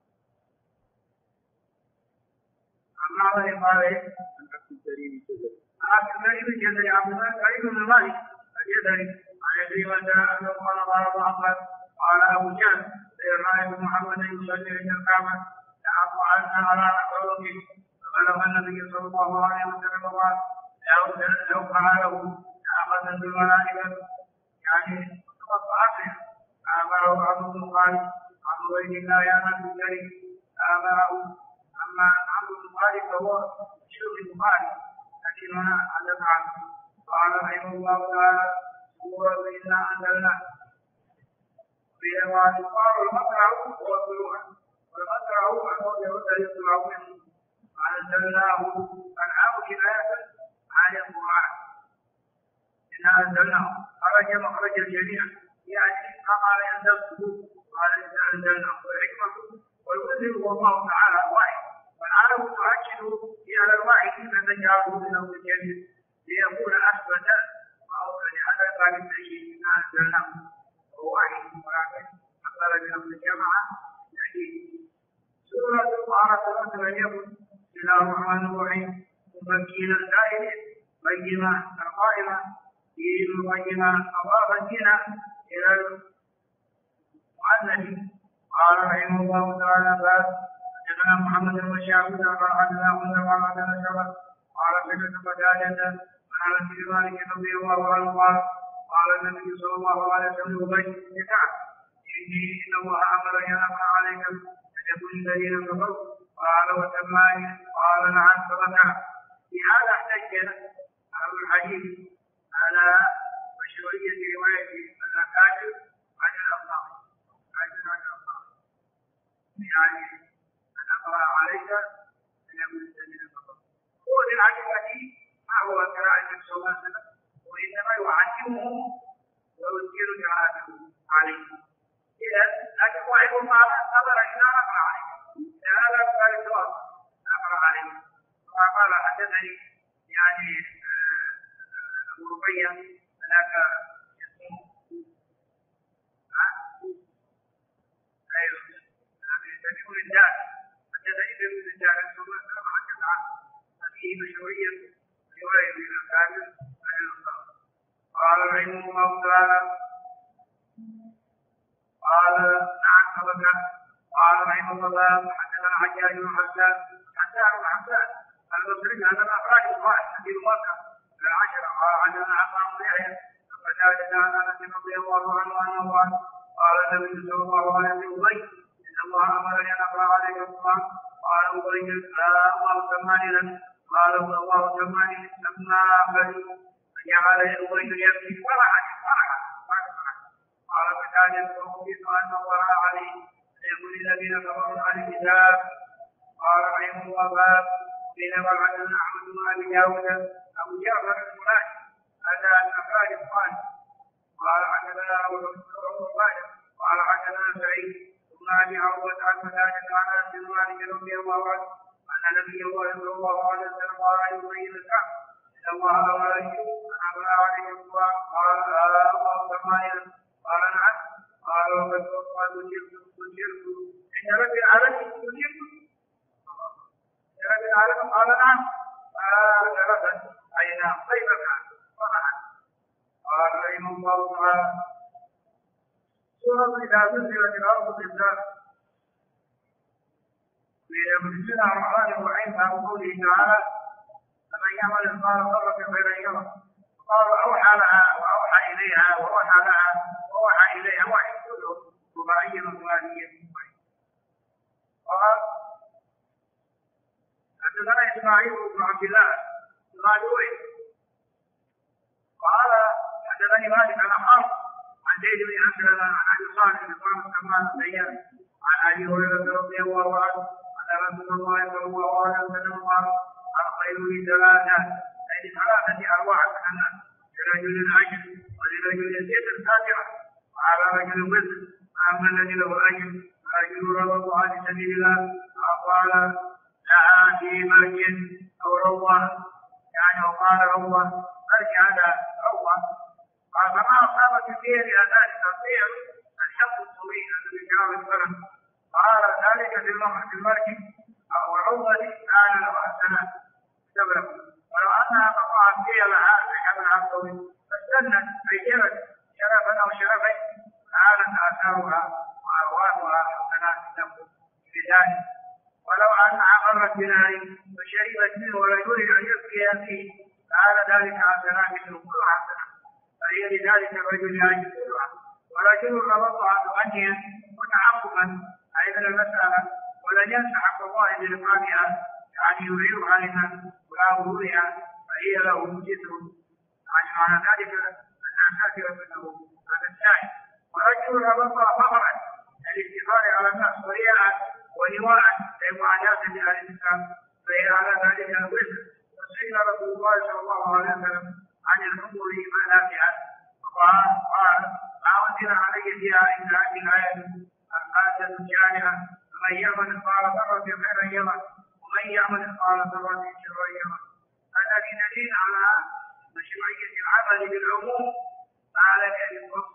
A: قال لكن لا يوجد عبد الله سعيد بن مالك الجزري عن ابي وساء انه قال قال محمد قال ابو جهل رايت محمدا يصلي عند الكعبه دعوت عنا على حوضه فبلغ النبي صلى الله عليه وسلم قال لو فعله لاخذت الملائكه يعني وقعته امره عبد بن خالد عن عبيد الله يا نبي الكريم امره اما عبد بن خالد فهو شيخ البخاري لكن هنا حدث عنه قال رحمه الله تعالى سورة إنا أنزلناه في أوان قال المقرع هو الطلوع والمقرع أنه يرد يطلع منه أنزلناه أنعام كناية عن القرآن إنا أنزلناه خرج مخرج الجميع يعني قال ينزلته قال إنا أنزلناه والحكمة والوزن هو الله تعالى واحد والعالم تؤكد في على الواحد أن تجعله من أول الجميع ليكون أثبت وأوكل على قال الشيء ما أنزلناه وهو واحد ولكن أقل من أول الجماعة تأكيد سورة الطهارة سورة من يكن بسم الله الرحمن الرحيم مبكين السائل قيمة القائمة دين قيمة أضاف الدين إلى المؤلف قال رحمه الله تعالى قال حدثنا محمد بن شعبة قال حدثنا قال حدثنا شعبة قال سمعت قتادة عن انس بن مالك رضي الله عنه قال النبي صلى الله عليه وسلم ابي بن كعب ان الله امرني ان اقرا عليكم ان يكون الذين كفروا قال وسماني قال نعم فبكى في هذا احتج اهل الحديث على مشروعيه روايه الاكابر عن الاخلاق يعني ان اقرا عليك ان يكون الذين كفروا هو للحقيقه ما هو قراءة النبي صلى الله عليه وسلم وإنما يعلمهم ويذكر قراءته عليه إذا لكن واحد ما نظر إلى أقرأ عليه هذا قال الجواب أقرأ عليه وقال حدثني يعني أبو ربيع هناك يسمه أيوه سميع الرجال حدثني سميع الرجال صلى الله عليه وسلم حدث عنه فيه مشروعية رواية الأكابر عن الأخطار قال رحمه الله تعالى قال نعم فبكى قال رحمه الله حدثنا حجاج بن حسان البصري هذا الأخراج الواحد في مكة العشرة قال حدثنا عطاء بن يحيى فزاد عن أنس رضي الله عنه أنه قال النبي صلى الله عليه وسلم إن الله أمرني أن أقرأ عليك القرآن قال أبي الله سماني لك قال الله سماني لما أخذ فجعل أبي يبكي فرحا قال فكان يذكر أن الله عليه يقول الذين كفروا عن الكتاب قال رحمه الله باب حين وعدنا أحمد بن أبي داود أبو جعفر المناجي هذا الأخراج القال قال حدثنا أبو بكر قال حدثنا سعيد بن أبي عروة عن فتاة عن أنس بن مالك رضي الله عنه أن نبي الله صلى الله عليه وسلم قال يبين الكعب إن الله أمرني أن أقرأ عليه القرآن قال الله سمعني قال نعم قال وقد أجبت إن رب العالمين أجبت رب العالمين قال نعم جلست أين طيبك فرحا قال رحمه الله تعالى سورة إذا زلزلت الأرض زلزالها بسم الله الرحمن الرحيم باب قوله تعالى فمن يعمل مثقال ذرة خيرا يره قال أوحى لها وأوحى إليها وأوحى لها وأوحى إليها وحي كله رباعية وثلاثية قال حدثنا إسماعيل بن عبد الله المالوي قال حدثني مالك عن حرب عن زيد بن أسلم عن أبي صالح بن سلمان الزيان عن أبي هريرة رضي الله عنه أن رسول الله صلى الله عليه وسلم قال الخير لثلاثة أي ثلاثة أرواح من الناس لرجل أجر ولرجل زيد الفاتحة وعلى رجل مثل فأما الذي له أجر فرجل رضى عن سبيل الله فقال لها في مرج أو روضة يعني وقال روضة مرج هذا روضة قال فما أصابت الدير إلى ذلك الطير الشق الطويل الذي جاء الفرن قال ذلك في المرج أو الروضة كان له حسنات ولو أنها قطعت أبناؤها وأخواتها حسنات له بذلك. ولو أنها مرت بنار فشربت منه ولا يريد أن يبكي فيه فعل ذلك حسنات منه كل حسنة، فهي لذلك الرجل يجب كلها. ورجل ربطها مغنيا متعقبا أيضا المسألة ولن ينسى حق الله بإقامها، يعني يعيرها لمن ولا ظهورها فهي له جسر، يعني معنى ذلك أنها كافرة له هذا الثاني. ورجل ربطها فخرا الافتخار على الناس ورياء ونواء لمعاداة لأهل الإسلام فهي على ذلك الوزر. وسئل رسول الله صلى الله عليه وسلم عن الحضور لإماناتها قال ما أنزل علي فيها إلا هذه الآية القاسة الجامعة فمن يعمل مثقال ذرة خيرا يره ومن يعمل مثقال ذرة شرا يره. هذا دليل على مشروعية العمل بالعموم على أهل الوقت.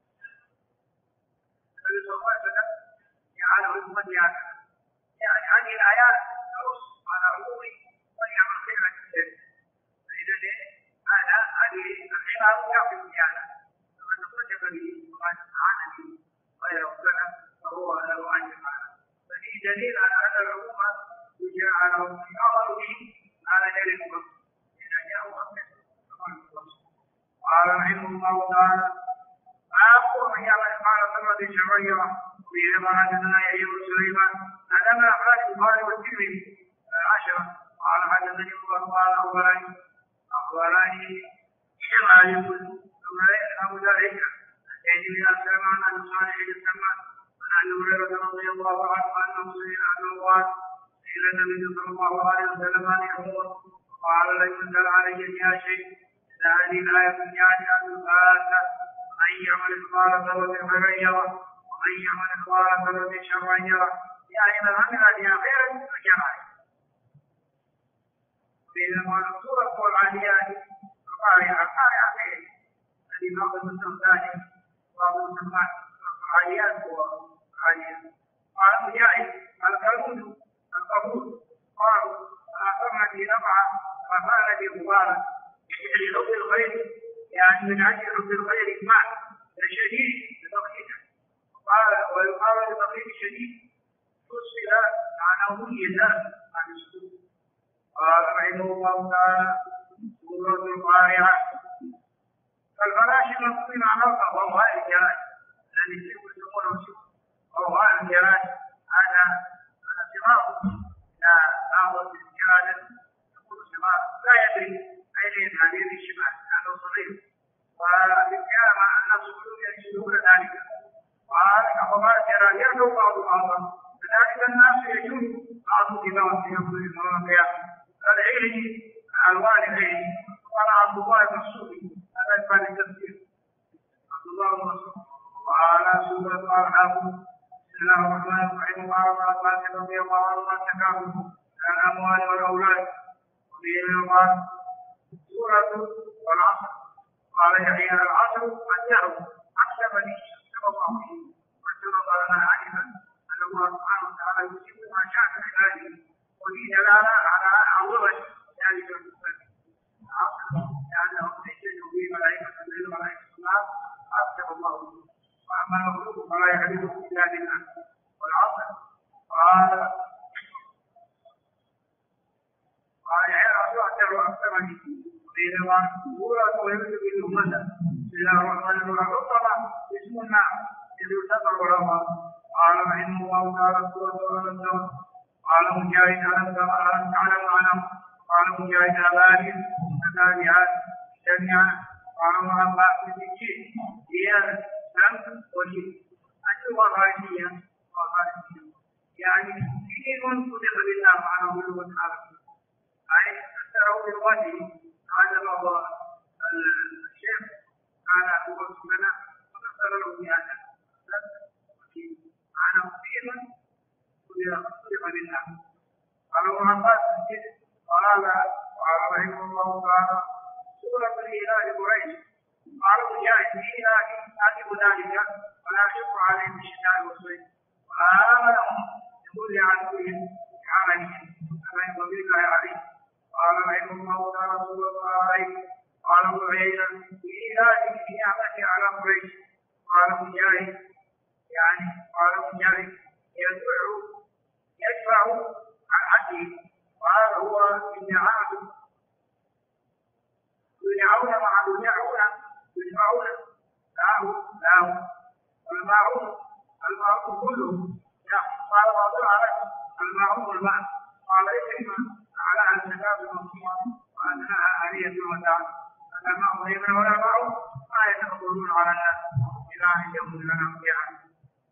A: النبي صلى الله عليه وسلم جعل أمتي هكذا، يعني هذه الآيات تنص على عموم من يعمل خيرا جدا. فإذا هذه الخيرات كافية بهذا، فمن تصدق به ومن عانى به غير ربنا فهو له أجر هذا. ففي دليل على أن العموم يجعل يعمل به على غير المقصد إذا جاء مقصد كما المقصد. قال رحمه الله تعالى ما أقول من يعمل قال ثمرة شرعية وبهما حدثنا يحيى بن سليمان حدثنا أخراج البخاري والترمذي 10 قال حدثني قال أخبرني كما يقول أبو ذلك يجي من السلمان عن صالح بن سلمان عن أبي هريرة رضي الله عنه أنه سئل أنه قال إلى النبي صلى الله عليه وسلم عن الأمور قال لن ينزل علي فيها شيء إلا هذه الآية من جاءت الآية من يعمل مثقال ذرة خيرا يره ومن يعمل مثقال ذرة شرا يره، يعني من عمل بها خيرا أجر عليه. بينما سورة العاديات القارعة الإمام المستمتعني وأبو سماع العاديات والعاديات. قال مجاهد القانون القبول قالوا أخبرنا في نفعه وقال في غبارة لحب الخير، يعني من عجل حب الخير المال الشديد ببقيته. قال ويقال لبقيت الشديد فصل معناه يزال عن السلوك. قال رحمه الله تعالى سورة القارعة فالفراش المقصود معناه وهو الجراد الذي يسمونه وهو الجراد. هذا صغار لا بعض الجراد يقول صغار لا يدري أين يذهب به الشمال لأنه صغير، وبالكلام الناس يشبهون ذلك. قال أخبار الجراد يرجو بعضها كذلك الناس يجوز بعض كبار في يوم القيامة كالعين ألوان العين. قال عبد الله بن مسعود هذا كان التفسير عبد الله بن مسعود. قال سورة الأعراف بسم الله الرحمن الرحيم قال عباس رضي الله عنه التكاثر عن الأموال والأولاد. وفيه قال سورة والعصر قال يحيى العصر الدهر أحسبني صلى الله عليه وسلم وسبق لنا علما أن الله سبحانه وتعالى يصيب ما شاء من عباده، وفي دلالة على عظمة ذلك المستقبل لأنه يحتج به ملائكة الليل وملائكة النهار أحسب الله به، وأما المخلوق فلا يعرفه إلا بالله. والعصر قال يحيى العصر الدهر أحسبني بينما سورة ويمد بالهمزة بسم الله الرحمن الرحيم ربما اسم النعم إذ يعتبر العلماء. قال رحمه الله تعالى سورة الأنعام. قال مجاهد ألم تعلم أنه قال مجاهد أبادل التابعات جميعا. قال وأما بالتجيء هي سمت وجيء أجل غايتيا يعني دين صدق بالله سبحانه وتعالى أي أكثره بالوجه. هذا بعض الشيخ كان أبو سلمة فقصر له بهذا أنا مصيبا صدق بالله. قال ابن عباس قال رحمه الله تعالى سورة الإله قريش. قال مجاهد إله أجب ذلك ولا شكر عليهم بالشتاء والصيف وآمنهم بكل عدوهم بعملهم كما ينبغي الله عليه. قال رحمه الله تعالى سورة عليه. قال ابن عيينة إله بنعمته على قريش. قال مجاهد يعني قالوا يعني يدفع عن حده، وهذا هو النعام يدعون مع يدفعون له الماعون كله قال بعضهم على الماعون الماء، قال ليس على الزكاة المصنوعة وأنها آلية المتاع، الماء غيبا ولا ماء ما يتفضلون على الناس إلى أن يكون لنا قياما.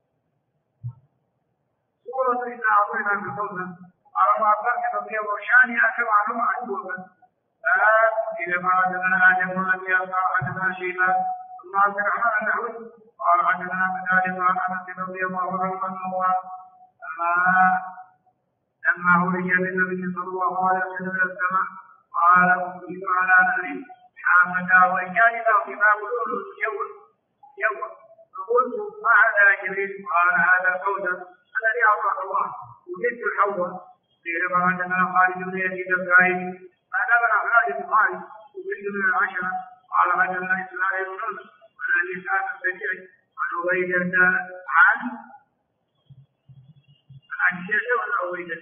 A: سورة إنا أعطينا بالحسنى على ما أطلق رضي الله شانها كما علم عدوها إذا ما عدنا آدم ولم يقع عدنا شيئا الله سبحانه نحوه قال عدنا من آدم أنس رضي الله عنه لما ولي بالنبي صلى الله عليه وسلم إلى السماء قال أصيب على نهري حامدا وإن كان له كتاب يوم فقلت ما هذا جبريل؟ قال هذا الكوثر الذي أعطاه الله وجدت الحوض. قيل ما عندنا خالد بن يزيد الزاهد هذا من أفراد البخاري وجد من العشرة. قال عندنا إسماعيل بن نصر عن أبي إسحاق السبيعي عن عبيدة عن شيخ ولا عبيدة؟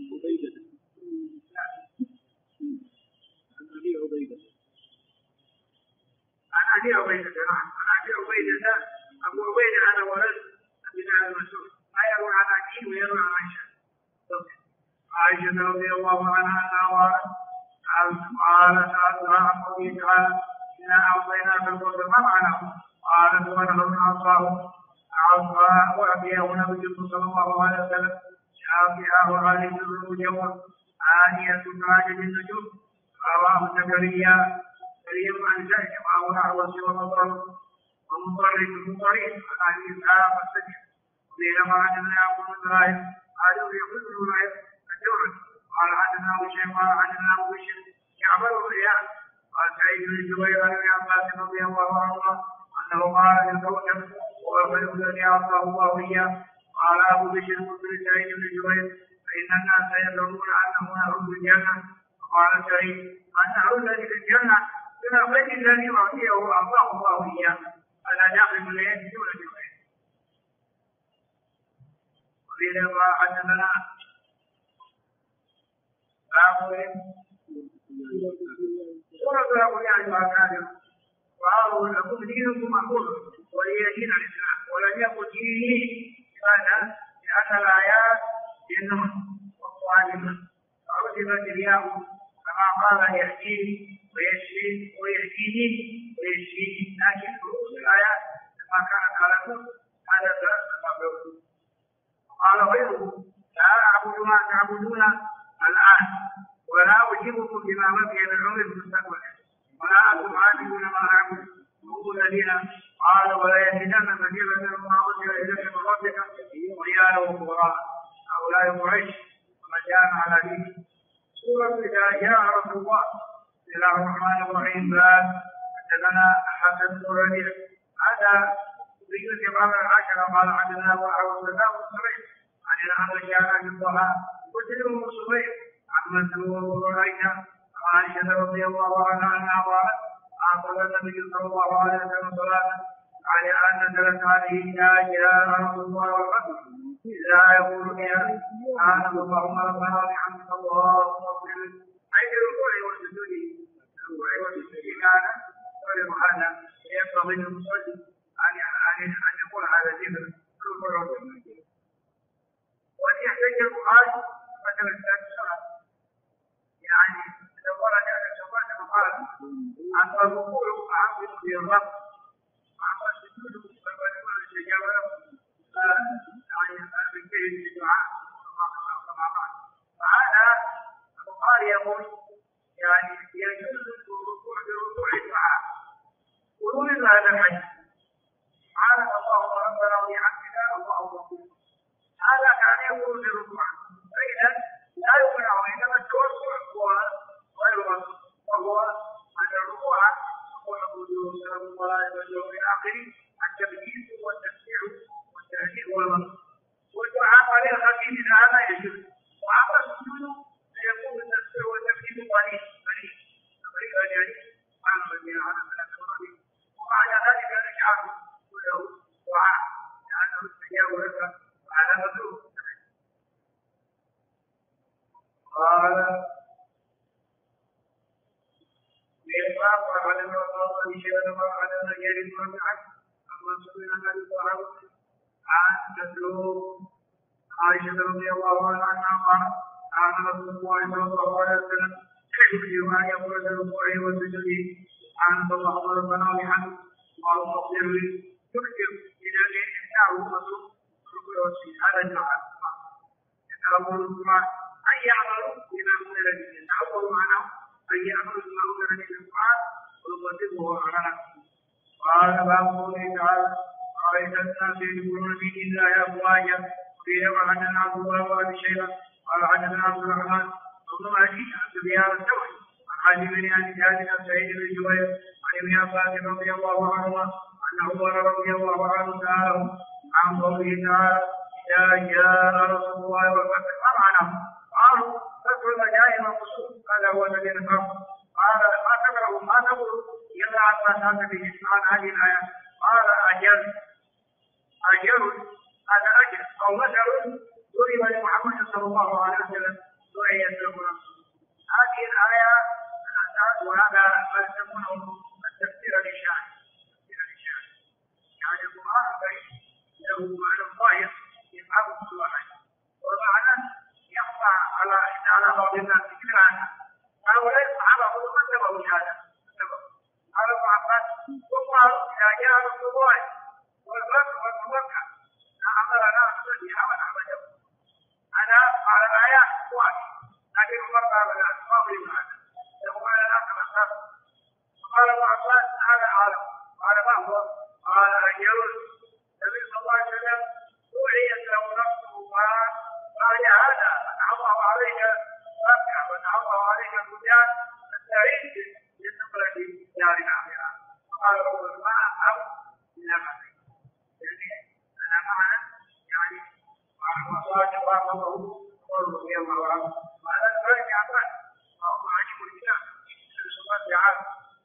A: عن أبي عبيدة نعم عن أبي عبيدة أبو عبيدة هذا ولد أبي المسعود ما يروي عن أكيد ويروي عن عائشة رضي الله عنها أنها قال سألتها عن قوله تعالى إنا أعطيناك الكوثر ما معناه؟ قالت ونهر عصاه وأبيه النبي صلى الله عليه وسلم شافعه وعليه المجوف آنية ماجد النجوم. رواه زكريا عن زيد وأبو الأعوص ومضرب عن أبي إسحاق السبيعي. قيل ما عندنا يأكل الدراهم قالوا يأكل الدراهم الدرج. قال عندنا وشيخ قال عندنا وبشر يعمل الرياء. قال سعيد بن جبير عن ابن عباس رضي الله عنهما انه قال للكوكب وأخذ الذي اعطاه الله اياه. قال ابو بشر قلت لسعيد بن جبير فان الناس يزعمون انه نهر في الجنه. قال سعيد النهر الذي في الجنه من الخير الذي اعطاه الله اياه الا داخل من يد دون جبير. وقيل ما حدثنا سورة الأولياء والكافرون وقالوا لكم دينكم مقبول ولي دين الإسلام ولم يكن ديني لماذا؟ لأن الآيات دينهم وقوانهم فعذبت الياء كما قال يهديني ويهديني ويشفيني لكن رؤوس الآيات كما كانت على كل هذا ثلاثة. قال غيره لا أعبد ما تعبدون الآن ولا أجيبكم بما بقي من عمر المستقبل ولا أنتم عابدون ما أعبد هم الذين قالوا ولا يزيدن كثيرا منهم ما أنزل إليك من ربك ويا له القرآن هؤلاء قريش ومجان على دين. سورة إذا جاء رسول الله بسم الله الرحمن الرحيم باب حدثنا حسن بن ربيع هذا ذكر كبار العشرة قال عندنا وأعوذ بالله والصبيح عن الأعمش عن الضحى وسلم الصبيح عن مسعود وريحة عائشة رضي الله عنها أنها قالت أعطى النبي صلى الله عليه وسلم صلاة على أن نزلت عليه إذا جاء رسول الله والفتح إذا يقول فيها سبحانك اللهم ربنا وبحمدك اللهم اغفر لي أي الركوع والسجود كان غير محرم ينبغي للمصلي أن يقول هذا الذكر في الركوع والسجود. وأن يحتاج البخاري مثلا الصلاة يعني إذا ورد أن الشوكات مقال عن الركوع أعظم في الرب وعن السجود فالركوع الاستجابة له يعني بالكيد الدعاء كما قال. فهذا البخاري يقول يعني يجوز الركوع بركوع الدعاء ولولا هذا الحديث سبحانك اللهم ربنا وبحمدك اللهم اغفر. هذا كان يقول في الركوع فإذا لا يمنع إنما التوسع هو غير مطلوب وهو أن الركوع هو الوجوه والسلام والمجوع إلى آخره التبجيل والتسبيح والتهديد والمطلوب والدعاء عليه الخفيف إذا هذا يجوز. وأما السجود فيكون التسبيح والتبجيل قليل يعني سبحان الذي على وبعد ذلك نجعل كله دعاء لأن يستجاب لك وعلى مدعو. قال بإطلاق على الرسول شيئا وعلى غير المرجع أما سئل عن الصحابة عن تسلوك عائشة رضي الله عنها قالت كان رسول الله صلى الله عليه وسلم يكفي ما يقول الركوع والسجود عن الله ربنا وبحمده اللهم اغفر لي يكثر إلى إحياء الرسول الركوع والسجود هذا الدعاء. يتأمل القرآن أن يعملوا بما أمر به يتعود معناه أن يعملوا بما أمر به القرآن ويقدمه على نفسه. قال باب قوله تعالى رأيت الناس يدخلون في دين الله أفواجا قيل وحدثنا عبد الله وأبي شيبة قال حدثنا عبد الرحمن بن مهدي عن سفيان الثوري عن حاجب بن أبي جهل عن سعيد بن جبير عن ابن عباس رضي الله عنهما أن عمر رضي الله عنه سأله عن قوله تعالى إذا جاء رسول الله والفتح ما معناه؟ قالوا فتح المجاهد والقصور قال هو الذي نفهم. قال ما تكره ما تقول إلا عباس هذا به عن هذه الآية. قال أجل هذا أجل أو مثل ضرب لمحمد صلى الله عليه وسلم دعيت له نفسه. هذه الآية الأساس وهذا ما يسمونه التفسير الإشاري. يعني القرآن الكريم له معنى ظاهر يفهم كل واحد ومعنى يخفى على بعض الناس كثير عنه. هؤلاء الصحابة هم سببوا هذا قال ابن عباس وقال إذا جاء رسول الله والفتح والموقع أمرنا بها ونعبده. أنا على الآيات واحد لكن عمر قال لا ما أريد هذا يقول لا كما قال. وقال ابن عباس هذا عالم قال ما هو؟ قال أجل النبي صلى الله عليه وسلم دعيت له نفسه قال هذا أنعم الله عليك ركع وأنعم الله عليك البنيان فاستعين للنقلة دار نعمها. فقال رسول ما أفهم إلا ما فيه. يعني أنا معنى يعني وصاج وافقه رضي الله عنه وهذا الفرق عباد وهو عجيب الكلام في سورة عاد.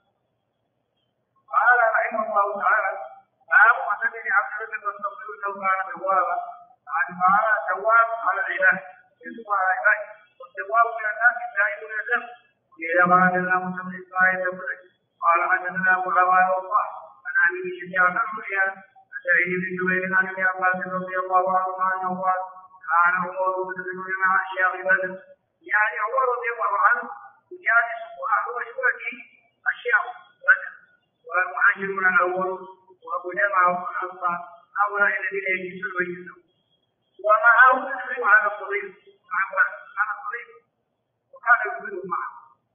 A: قال رحمه الله تعالى باب وسجد عبد الرزق والتوكل لو كان توابا. عن قال تواب على العباد يتوب على العباد والتواب من الناس التائب من الذنب. قيل ما حدثنا موسى بن اسماعيل قال حدثنا ابو عوان والله عن ابي شجاع بن سعيد بن جبير عن ابن عباس رضي الله عنهما انه قال كان عمر يدخل مع اشياء بدر. يعني عمر رضي الله عنه يجالس اهل مشورته اشياء بدر والمهاجرون الاول وابو جمعه والانصار هؤلاء الذين يجلسون ويجلسون ومعه يدخل هذا الصغير عباس هذا الصغير وكان يدخله معه.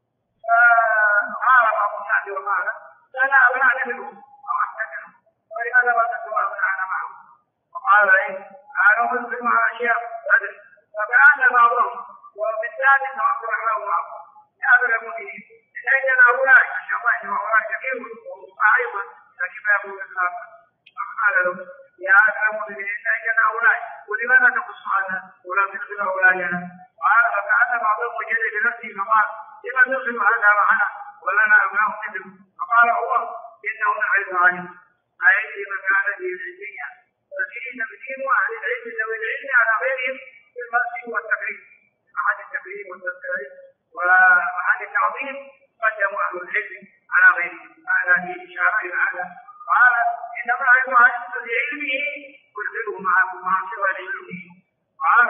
A: فقال ابو سعد وقال لا ابناء منهم او احسنهم ولهذا ما تدعو أبناءنا معه. وقال كانوا مسلم على أشياء بدر فكان بعضهم وبالذات أنه أقرأ له معه يا أمير المؤمنين إن أجل هؤلاء ما شاء الله إنه هؤلاء كثير أيضا لكن ما يقول الآخر. فقال له يا أمير المؤمنين إن أجل هؤلاء ولماذا تقص عنها ولا تدخل أولادنا؟ قال فكان بعضهم وجد لنفسه فقال لمن نرسل هذا معنا ولنا أبناء مثله؟ فقال عمر إنه نعرف عنه أيدي مكانته العلمية وفيه تقديم أهل العلم ذوي العلم على غيرهم في المسجد والتكريم. أحد التكريم والتذكير وأحد التعظيم قدم أهل العلم على غيرهم. هذه إشارة إلى هذا. قال إنما علم عن علمه يرسله معكم مع سوى علمه. قال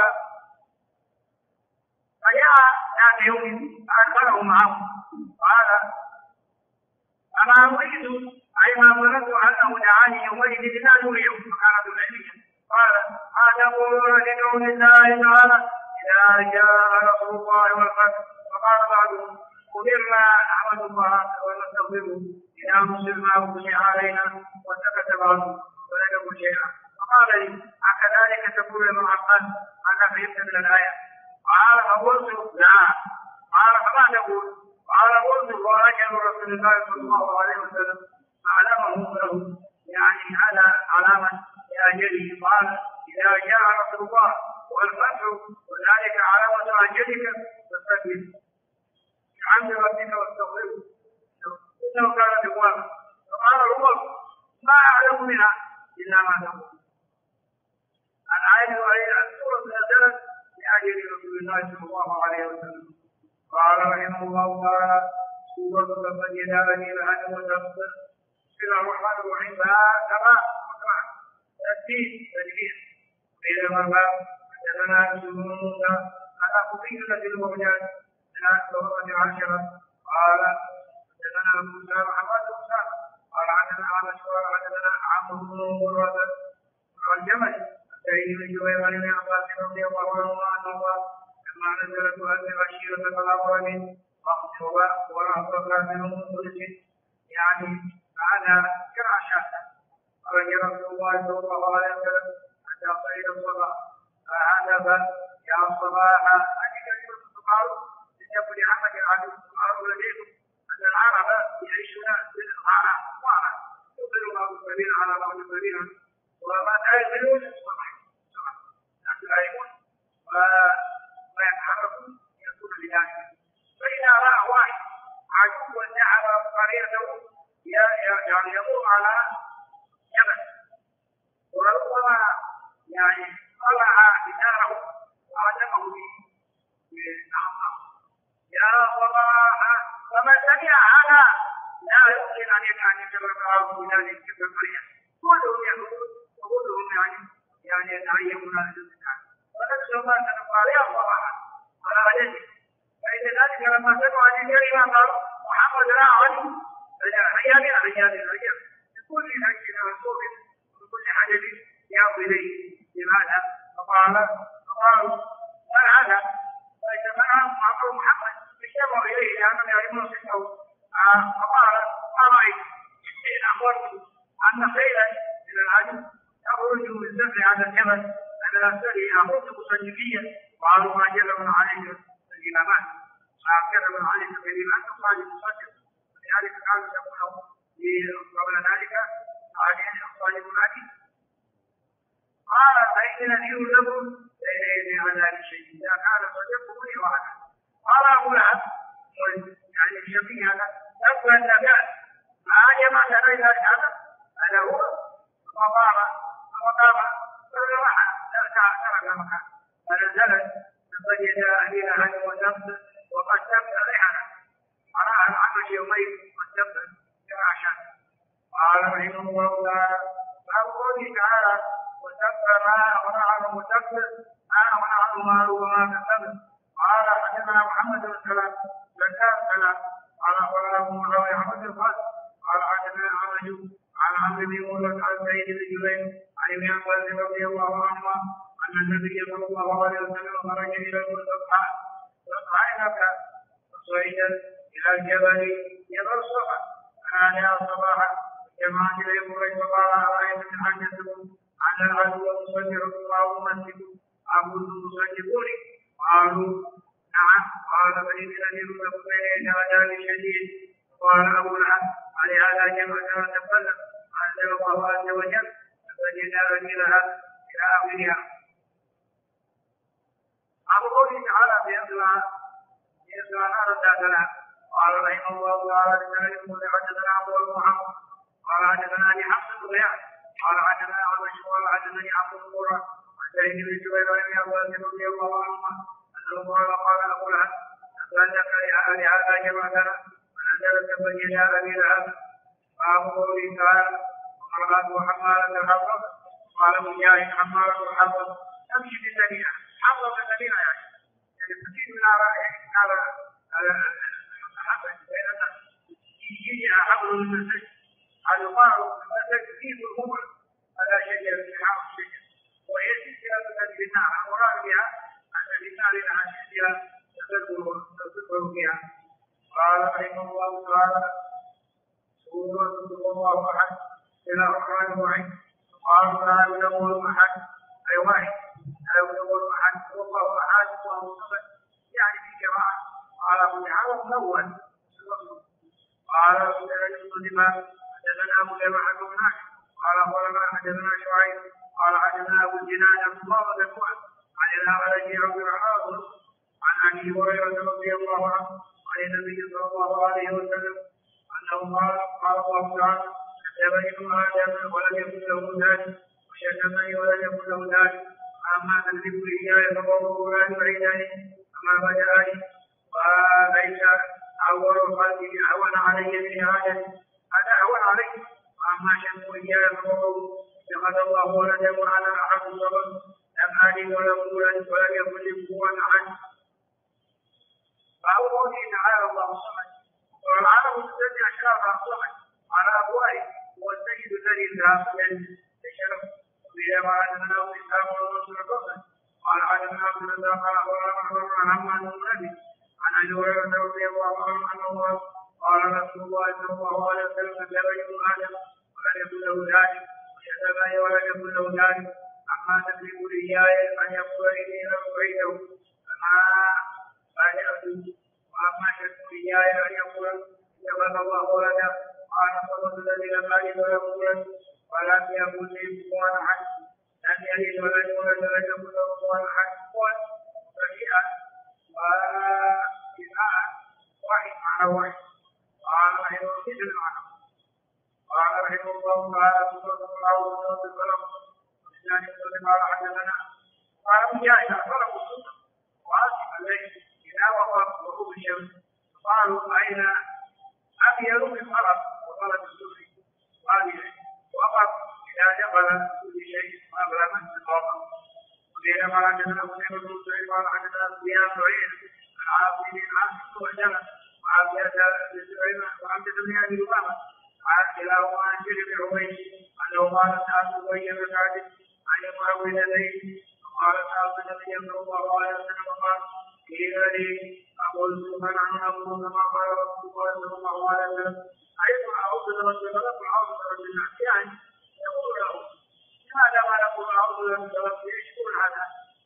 A: فجاء ذات يوم أدخله معه قال أما أريد أي ما ظننت أنه دعاني يومئذ لا نريه مكانة العلمية. قال ما تقولون لقول الله تعالى إذا جاء رسول الله والفتح؟ فقال بعضهم أمرنا نحمد الله ونستغفره إذا نصرنا وبني علينا وسكت بعضهم ولم يقل شيئا. فقال لي أكذلك تقول ابن عباس أنا فهمت من الآية؟ قال فقلت لا. قال فما تقول؟ قال قلت وأجل رسول الله صلى الله عليه وسلم علمه له يعني هذا علامة لأجله. قال إذا جاء رسول الله والفتح وذلك علامة أجلك فاستقبل بحمد ربك واستغفره إنه كان توابا. فقال عمر ما أعلم منها إلا ما تقول. الله صلى الله عليه وسلم. قال رحمه الله تعالى: سورة تبت يدا أبي لهب وتب. بسم الله الرحمن الرحيم. كما ترتيب تدبير بين الباب. حدثنا سنون موسى على قبيلة المعجز من الطبقة العاشرة قال حدثنا موسى محمد موسى قال عندنا على شوار حدثنا عمرو بن مرة الجمل سعيد بن جبير بن عباس رضي الله عنه لما نزلت هذه العشيرة فالأقربين ورهبة منهم ثلث يعني هذا كراشات. خرج رسول الله صلى الله عليه وسلم حتى صعد الصباح فهدف يا صباح هذه كلمة تقال لتقل عمل على الصباح لديكم أن العرب يعيشون بالغارة يقبل الله السبيل على الله السبيل وما تعيشون الصباح يعيشون ويتحركون يكون لذلك. فإذا رأى واحد عدوا نعم قريته يعني يمر على جبل وربما يعني طلع إداره وعدمه بالعصا يا صباح. فمن سمع هذا لا يمكن أن يتبرعه بذلك القرية. كلهم يقولون وكلهم يعني يتعيبون هذا المكان. ونفس ما سنقال يا صباح على عدده. فإذا ذلك لما سمعوا هذه الكلمة قالوا محمد لا علي رجال لكل حج رسول وكل حدث يأوي إليه. لماذا؟ فقالوا من هذا؟ فاجتمعهم عبر محمد اجتمعوا إليه لأنهم يعلمون صدقه. فقال ما رأيت إن أخبرت أن خيلا من العدو يخرج من سفر هذا الجبل أنا أسألي أخذت مصنفيا. قالوا ما جرب عليك الإمامان ما جرب عليك الإمامان فقال مصدق. ولذلك كانوا يقولون قبل ذلك عليهم الصالح العديد. قال فإن نذير لكم بين يدي عذاب شديد إذا كان صدقه لي وعدا. قال أبو لهب يعني الشفيع هذا تبقى النبات ما جمعت بين هذا هذا هو. فقام فراح ترك مكان فنزلت فوجد أهل هذا وتب وقد تبت ريحنا أراها العمل يومين قد تبت كراشا. قال رحمه الله تعالى باب قوله تعالى وتب ما أغنى عنه متبر ما أغنى عنه ماله وما كسب. قال حدثنا محمد بن سلام زكاة سلام قال أخبرنا أبو معاوية محمد الفضل قال حدثنا عمرو عن عمرو بن موسى عن سعيد بن جبير عن ابن عباس رضي الله عنهما أن النبي صلى الله عليه وسلم خرج إلى الصبحاء فصعد إلى الجبل يرى الصبح فنادى صباحا جماعة إليه قريش فقال أرأيتم إن حدثتكم عن العدو وتصدقكم الله مسجد أقولتم تصدقوني؟ قالوا نعم. قال فإن نذير لكم بين يدي عذاب شديد. قال أبو لهب علهذا جمعنا تبلغ أنزل الله عز وجل فسجدنا بني لهب إلى آخرها. أبو قوله تعالى بأسرع نار ذاتنا. قال رحمه الله تعالى لسنة حدثنا أبو محمد قال حدثنا لي حفص الغياث قال حدثنا أبو شوال حدثني عبد القرى عن سعيد بن جبير بن عباس رضي الله عنهما أنه قال أبو لهب أسألك لهذا جمعتنا فنزلت فجئنا أبي لهب. باب قوله تعالى وامرأته حمالة الحطب. قال مجاهد حمالة الحطب تمشي بالمدينة حطب المدينة يعني تزيد من على الحطب بين الناس يجيها حبل المسجد على يقال المسجد فيه الأمور على شجر في حرف الشجر ويجب إلى تسجل النار. المراد بها أن النار لها شجرة تدخل فيها. قال رحمه الله تعالى سورة الله أحد إلى الرحمن الرحيم. قال لا يدور أحد أي واحد لا يدور أحد والله أحد الله صمد يعني في قراءة. قال أبو جعفر الأول قال الإمام حدثنا أبو جماعة بن ناصر قال أخبرنا حدثنا شعيب قال حدثنا أبو الجنان عن الله بن عن الأعرج عبد الرحمن عن أبي هريرة رضي الله عنه عن النبي صلى الله عليه وسلم أنه قال الله تعالى كتب ابن آدم ولم يكن له ذلك وشتمني ولم يكن له ذلك أما تدرك إياي فقوله لا يعيدني أما بدأني وليس أول الخلق أهون علي من هذا هذا أهون علي. وأما شك إياي فقوله لقد الله ولدا وأنا أحد الصبر لم ألد ولم أولد ولم يكن لي كفوا أحد. فهو قوله تعالى الله الصمد والعالم الذي أشرف الصمد على أبوائه هو السيد الذي ذهب لشرف وإذا ما أدمنا الإسلام والرسول الفضل قال عالمنا عبد الله قال أخبرنا محمد بن النبي عن أبي هريرة رضي الله عنه أن الله قال رسول الله صلى الله عليه وسلم كتب ابن آدم ولم يكن له ذلك وكتب ولم يكن له ذلك. أما تدرك إياي أن يقول إني لم أعيده فما بدأت. وأما شك إياي أن يقول اتخذ الله ولدا قال صدق الذي لم ألد ولم أولد ولم يكن لي كفوا أحد لم يلد ولم يولد ولم يكن له كفوا أحد. فشيئا وإذاء واحد معنى واحد. قال رحمه مثل المعنى. قال رحمه الله تعالى سبحانه وتعالى بالفلق والثاني قال حدثنا قال مجاهد فرق السنة وآسف الليل إذا وقف وهو الشمس قالوا أين أبيض من فرق وطلب السفر قال وقف إذا دخل كل شيء قبل من الوقف. وبينما حدثنا مسلم بن سعيد قال حدثنا سفيان سعيد عن عاصم عاصم وجنة وعبد بن أبي أمامة قال كلاهما عن جرير بن عبيد أنه قال سألت أبي بن سعد عن معاوية زيد وقال سألت النبي صلى الله عليه وسلم قال قيل لي أقول من عن أقول كما قال رسول الله صلى الله عليه وسلم أيضا أعوذ برجل فلك أعوذ برجل يعني يقول له لماذا ما نقول أعوذ برجل يشكون هذا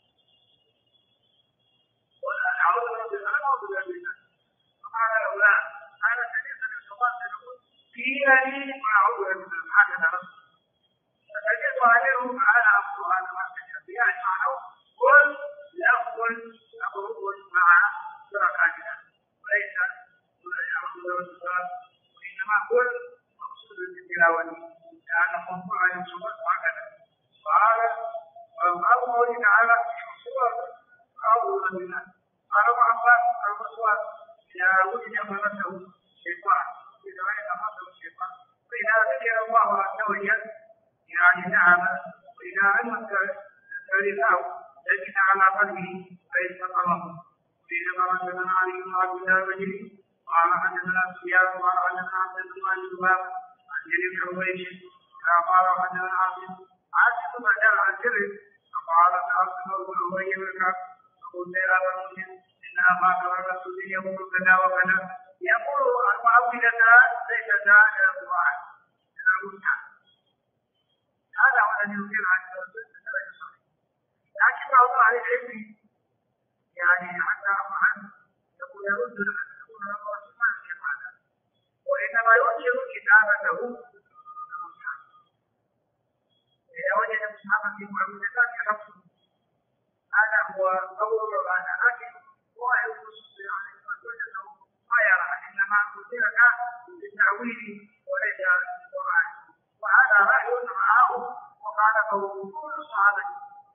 A: أعوذ برجل أنا أعوذ برجل فقال له لا أنا سمعت من الصلاة يقول قيل لي أعوذ برجل هكذا فسجدت عليهم على أقول هذا ما سجدت يعني معناه قل لأقول أقول مع شركائنا وليس أعوذ برجل وإنما قل مقصود بالتلاوة لأن الموضوع ينصبت هكذا. قال الله تعالى أعوذ بالله قال وعباس الرسول إذا وجد مرته شيطان إذا وجد مرته الشيطان وإذا ذكر الله عز وجل يعني نعم وإذا أنت ثالثاه لكن على قلبه فيستقره. وإنما مثلنا علي بن عبد الله البجلي قال حدثنا سفيان قال حدثنا عبد الله بن باب عن جرير بن عبيد قال حدثنا عاصم بدل عن جرير فقال سألت بن أبي بن كعب فقلت يا أبا مسلم إن أخاك الرسول يقول كذا وكذا يقول المعوذتان ليستا إلى القرآن إلى المستعان. هذا هو الذي يثير عن الرسول لكن بعض أهل العلم يعني حتى أفهم يقول يرد يقول الرسول ما يفعل هذا وإنما يؤثر كتابته المستعان. إذا وجد مصحفا في معوذتان يحفظه هذا هو قول هذا لكن هو يقول يعني ما يرى إنما أثيرك بالتأويل وليس بالقرآن. وهذا رأي معه وقال كل الصحابة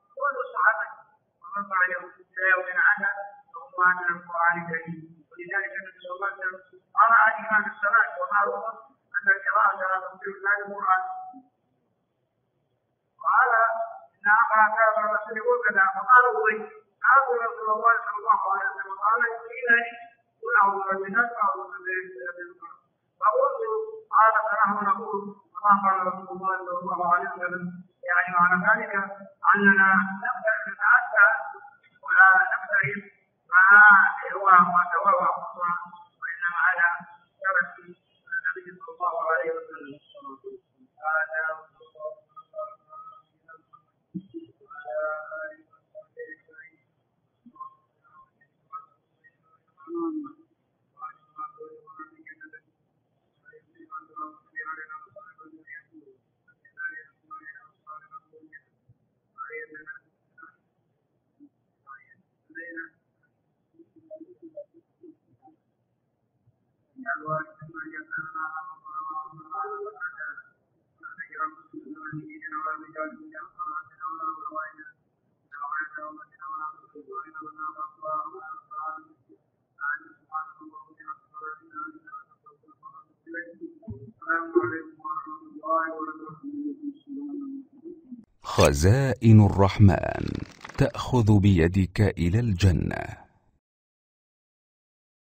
A: ومن فعله لا يؤمن عنه فهو عن القرآن الكريم. ولذلك النبي صلى الله عليه وسلم قال عن إمام الصلاة وما هو أن القراءة لا تفسر لا القرآن. قال إن أخاك الرسول يقول كذا فقال أبي قال رسول الله صلى الله عليه وسلم قال قيل لي قل أعوذ بالناس أعوذ بالله فقلت قال فنحن نقول كما قال رسول الله صلى الله عليه وسلم يعني معنى ذلك أننا نبدأ نتعدى ولا نبتعد ما هو ما توقع وإنما على شرف النبي صلى الله عليه وسلم. هذا
B: خزائن الرحمن تأخذ بيدك إلى الجنة.